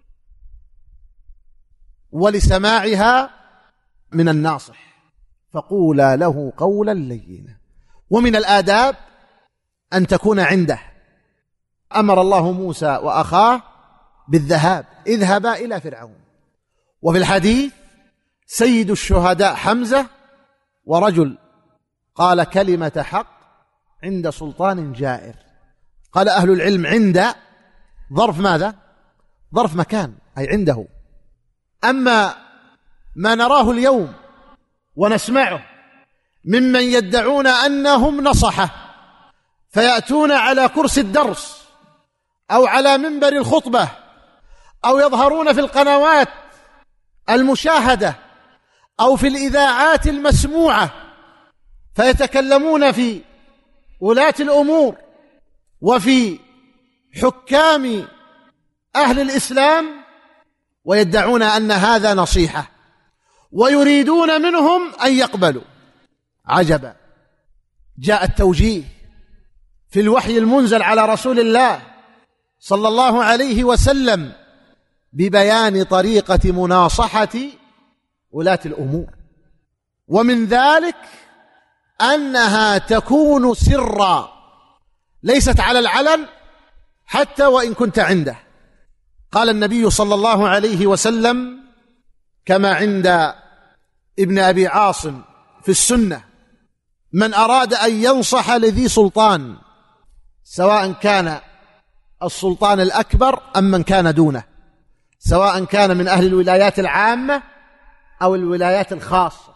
ولسماعها من الناصح، فقولا له قولا لينا. ومن الآداب أن تكون عنده. أمر الله موسى وأخاه بالذهاب، اذهبا إلى فرعون. وفي الحديث سيد الشهداء حمزة ورجل قال كلمة حق عند سلطان جائر. قال أهل العلم عند ظرف ماذا؟ ظرف مكان، أي عنده. أما ما نراه اليوم ونسمعه ممن يدعون أنهم نصحة، فيأتون على كرسي الدرس أو على منبر الخطبة أو يظهرون في القنوات المشاهدة أو في الإذاعات المسموعة، فيتكلمون في ولاة الأمور وفي حكام أهل الإسلام ويدعون أن هذا نصيحة، ويريدون منهم أن يقبلوا. عجبا، جاء التوجيه في الوحي المنزل على رسول الله صلى الله عليه وسلم ببيان طريقة مناصحة ولاة الأمور، ومن ذلك أنها تكون سرا ليست على العلن حتى وإن كنت عنده. قال النبي صلى الله عليه وسلم كما عند ابن أبي عاصم في السنة: من أراد أن ينصح لذي سلطان، سواء كان السلطان الأكبر أم من كان دونه، سواء كان من أهل الولايات العامة أو الولايات الخاصة،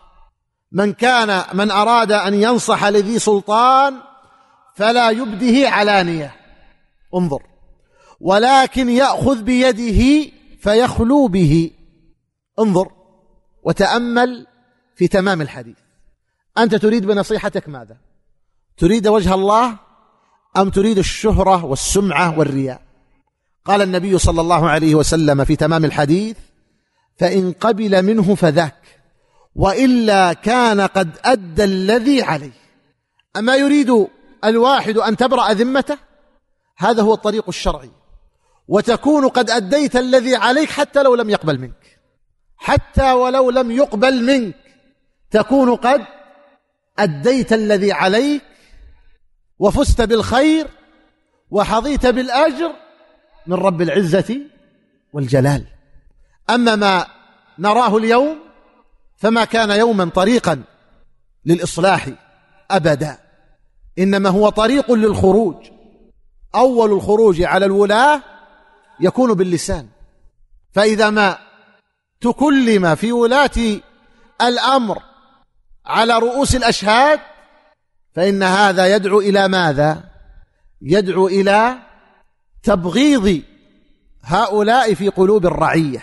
من أراد أن ينصح لذي سلطان فلا يبده علانية، انظر، ولكن يأخذ بيده فيخلو به. انظر وتأمل في تمام الحديث. أنت تريد بنصيحتك ماذا؟ تريد وجه الله أم تريد الشهرة والسمعة والرياء؟ قال النبي صلى الله عليه وسلم في تمام الحديث: فإن قبل منه فذاك، وإلا كان قد أدى الذي عليه. أما يريد الواحد أن تبرأ ذمته؟ هذا هو الطريق الشرعي، وتكون قد أديت الذي عليك حتى لو لم يقبل منك، حتى ولو لم يقبل منك تكون قد أديت الذي عليك وفزت بالخير وحظيت بالأجر من رب العزة والجلال. أما ما نراه اليوم فما كان يوما طريقا للإصلاح أبدا، إنما هو طريق للخروج. أول الخروج على الولاة يكون باللسان، فإذا ما تكلم في ولاة الأمر على رؤوس الأشهاد فإن هذا يدعو إلى ماذا؟ يدعو إلى تبغيض هؤلاء في قلوب الرعية.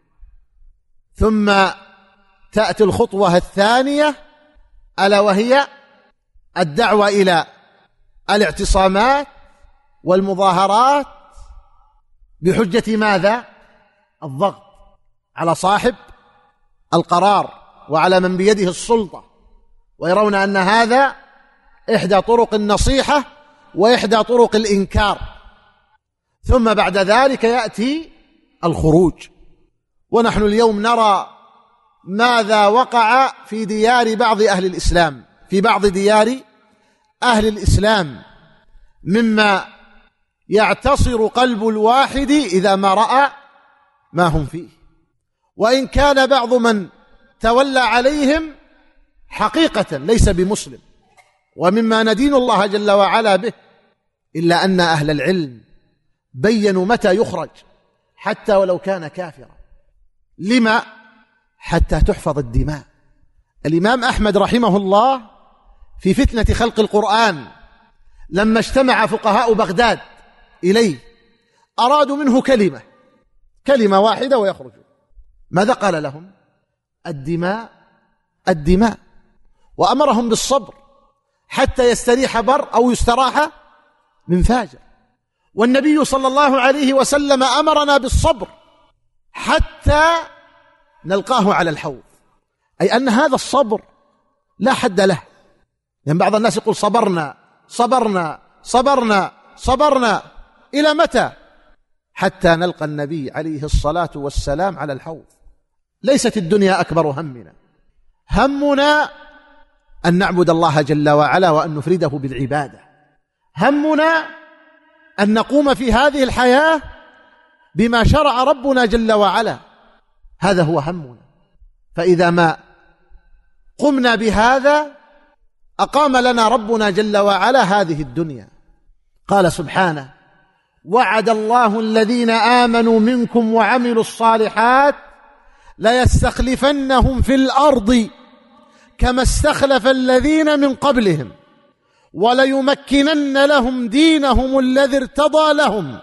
ثم تأتي الخطوة الثانية، ألا وهي الدعوة إلى الاعتصامات والمظاهرات بحجة ماذا؟ الضغط على صاحب القرار وعلى من بيده السلطة، ويرون أن هذا إحدى طرق النصيحة وإحدى طرق الإنكار. ثم بعد ذلك يأتي الخروج. ونحن اليوم نرى ماذا وقع في ديار بعض أهل الإسلام، في بعض ديار أهل الإسلام، مما يعتصر قلب الواحد إذا ما رأى ما هم فيه. وإن كان بعض من تولى عليهم حقيقة ليس بمسلم ومما ندين الله جل وعلا به، إلا أن أهل العلم بيّنوا متى يخرج حتى ولو كان كافرا. لما؟ حتى تحفظ الدماء. الإمام أحمد رحمه الله في فتنة خلق القرآن لما اجتمع فقهاء بغداد إليه أرادوا منه كلمة واحدة ويخرجوا. ماذا قال لهم؟ الدماء الدماء، وأمرهم بالصبر حتى يستريح بر أو يستراح من فاجر. والنبي صلى الله عليه وسلم أمرنا بالصبر حتى نلقاه على الحوض، أي أن هذا الصبر لا حد له. يعني بعض الناس يقول صبرنا صبرنا صبرنا صبرنا، إلى متى؟ حتى نلقى النبي عليه الصلاة والسلام على الحوض. ليست الدنيا أكبر همنا، همنا أن نعبد الله جل وعلا وأن نفرده بالعبادة، همنا أن نقوم في هذه الحياة بما شرع ربنا جل وعلا، هذا هو همنا. فإذا ما قمنا بهذا أقام لنا ربنا جل وعلا هذه الدنيا. قال سبحانه: وعد الله الذين آمنوا منكم وعملوا الصالحات ليستخلفنهم في الأرض كما استخلف الذين من قبلهم وليمكنن لهم دينهم الذي ارتضى لهم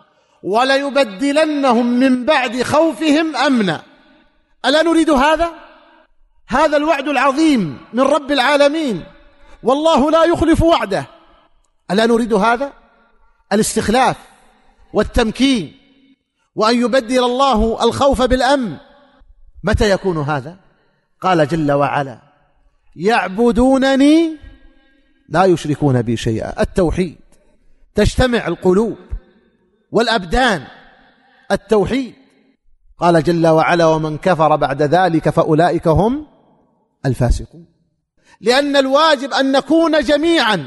وليبدلنهم من بعد خوفهم أمنا. ألا نريد هذا؟ هذا الوعد العظيم من رب العالمين، والله لا يخلف وعده. ألا نريد هذا؟ الاستخلاف والتمكين، وأن يبدل الله الخوف بالأمن. متى يكون هذا؟ قال جل وعلا: يعبدونني لا يشركون بي شيئا. التوحيد، تجتمع القلوب والأبدان، التوحيد. قال جل وعلا: ومن كفر بعد ذلك فأولئك هم الفاسقون. لأن الواجب أن نكون جميعا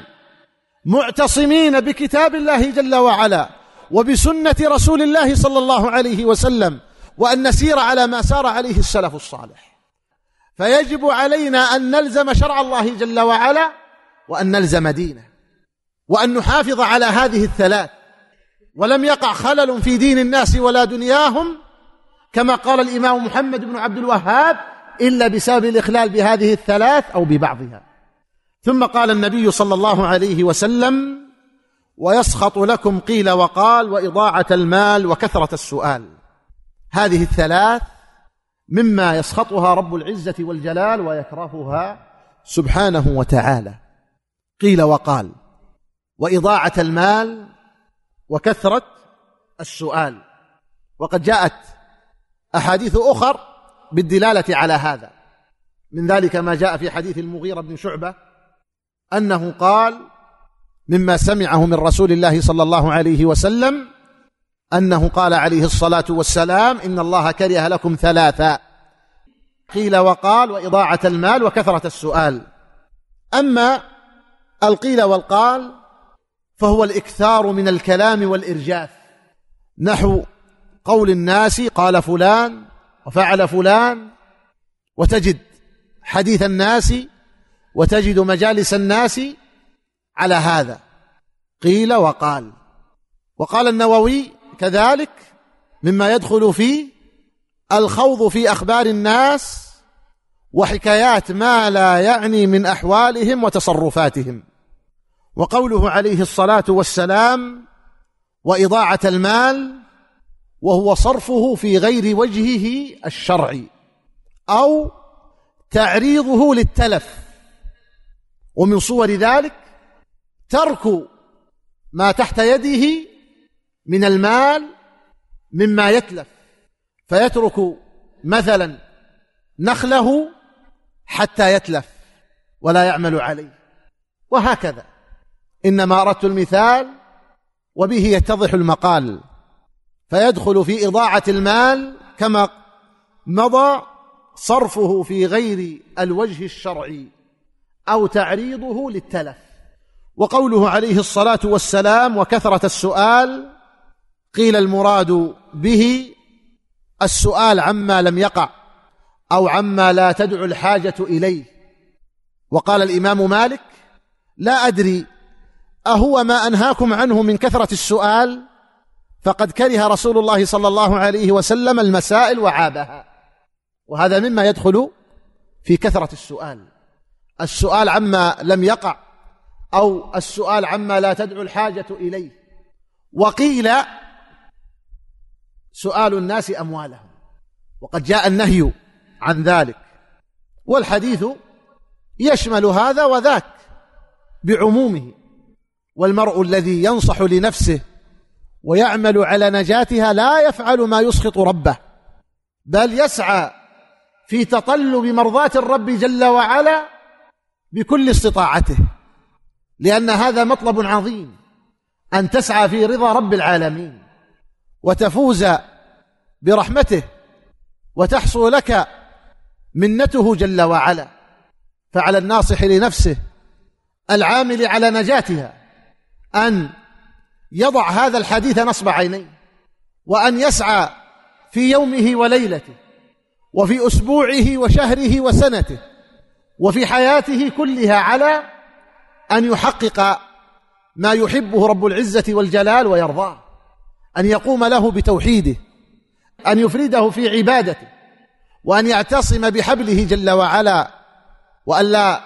معتصمين بكتاب الله جل وعلا وبسنة رسول الله صلى الله عليه وسلم، وأن نسير على ما سار عليه السلف الصالح. فيجب علينا أن نلزم شرع الله جل وعلا، وأن نلزم دينه، وأن نحافظ على هذه الثلاث. ولم يقع خلل في دين الناس ولا دنياهم كما قال الإمام محمد بن عبد الوهاب إلا بسبب الإخلال بهذه الثلاث أو ببعضها. ثم قال النبي صلى الله عليه وسلم: ويسخط لكم قيل وقال وإضاعة المال وكثرة السؤال. هذه الثلاث مما يسخطها رب العزة والجلال ويكرهها سبحانه وتعالى. قيل وقال وإضاعة المال وكثرة السؤال. وقد جاءت أحاديث أخر بالدلالة على هذا، من ذلك ما جاء في حديث المغيرة بن شعبة أنه قال مما سمعه من رسول الله صلى الله عليه وسلم أنه قال عليه الصلاة والسلام: إن الله كره لكم ثلاثا: قيل وقال وإضاعة المال وكثرة السؤال. أما القيل والقال فهو الإكثار من الكلام والإرجاف، نحو قول الناس قال فلان وفعل فلان، وتجد حديث الناس وتجد مجالس الناس على هذا، قيل وقال. وقال النووي كذلك مما يدخل فيه الخوض في أخبار الناس وحكايات ما لا يعني من أحوالهم وتصرفاتهم. وقوله عليه الصلاة والسلام وإضاعة المال، وهو صرفه في غير وجهه الشرعي أو تعريضه للتلف. ومن صور ذلك ترك ما تحت يده من المال مما يتلف، فيترك مثلا نخله حتى يتلف ولا يعمل عليه، وهكذا. إنما أردت المثال وبه يتضح المقال. فيدخل في إضاعة المال كما مضى صرفه في غير الوجه الشرعي أو تعريضه للتلف. وقوله عليه الصلاة والسلام وكثرة السؤال، قيل المراد به السؤال عما لم يقع أو عما لا تدعو الحاجة إليه. وقال الإمام مالك: لا أدري أهو ما أنهاكم عنه من كثرة السؤال؟ فقد كره رسول الله صلى الله عليه وسلم المسائل وعابها. وهذا مما يدخل في كثرة السؤال، السؤال عما لم يقع أو السؤال عما لا تدعو الحاجة إليه. وقيل سؤال الناس أموالهم، وقد جاء النهي عن ذلك، والحديث يشمل هذا وذاك بعمومه. والمرء الذي ينصح لنفسه ويعمل على نجاتها لا يفعل ما يسخط ربه، بل يسعى في تطلب مرضاة الرب جل وعلا بكل استطاعته، لأن هذا مطلب عظيم. أن تسعى في رضا رب العالمين وتفوز برحمته وتحصل لك منته جل وعلا. فعلى الناصح لنفسه العامل على نجاتها أن يضع هذا الحديث نصب عينيه، وأن يسعى في يومه وليلته وفي أسبوعه وشهره وسنته وفي حياته كلها على أن يحقق ما يحبه رب العزة والجلال ويرضاه، أن يقوم له بتوحيده، أن يفرده في عبادته، وأن يعتصم بحبله جل وعلا، وأن لا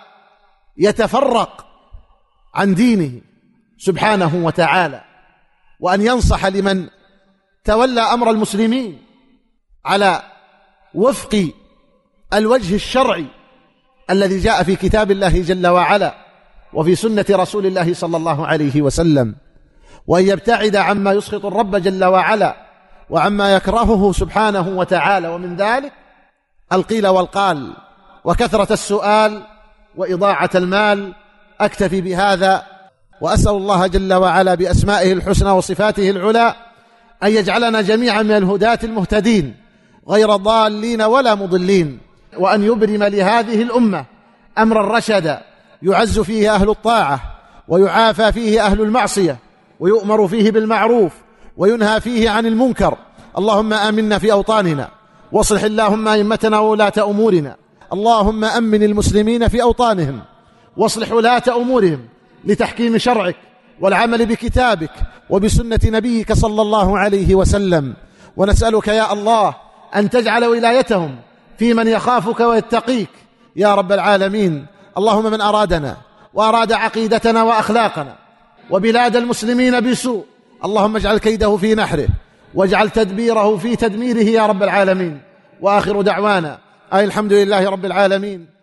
يتفرق عن دينه سبحانه وتعالى، وأن ينصح لمن تولى أمر المسلمين على وفق الوجه الشرعي الذي جاء في كتاب الله جل وعلا وفي سنة رسول الله صلى الله عليه وسلم، وأن يبتعد عما يسخط الرب جل وعلا وعما يكرهه سبحانه وتعالى، ومن ذلك القيل والقال وكثرة السؤال وإضاعة المال. أكتفي بهذا، وأسأل الله جل وعلا بأسمائه الحسنى وصفاته العلى أن يجعلنا جميعا من الهداة المهتدين غير ضالين ولا مضلين، وأن يبرم لهذه الأمة أمرا رشدا يعز فيه أهل الطاعة ويعافى فيه أهل المعصية ويؤمر فيه بالمعروف وينهى فيه عن المنكر. اللهم آمنا في أوطاننا، واصلح اللهم أئمتنا وولاة أمورنا. اللهم أمن المسلمين في أوطانهم، واصلح ولاة أمورهم لتحكيم شرعك والعمل بكتابك وبسنة نبيك صلى الله عليه وسلم. ونسألك يا الله أن تجعل ولايتهم في من يخافك ويتقيك يا رب العالمين. اللهم من أرادنا وأراد عقيدتنا وأخلاقنا وبلاد المسلمين بسوء، اللهم اجعل كيده في نحره واجعل تدبيره في تدميره يا رب العالمين. وآخر دعوانا الحمد لله رب العالمين.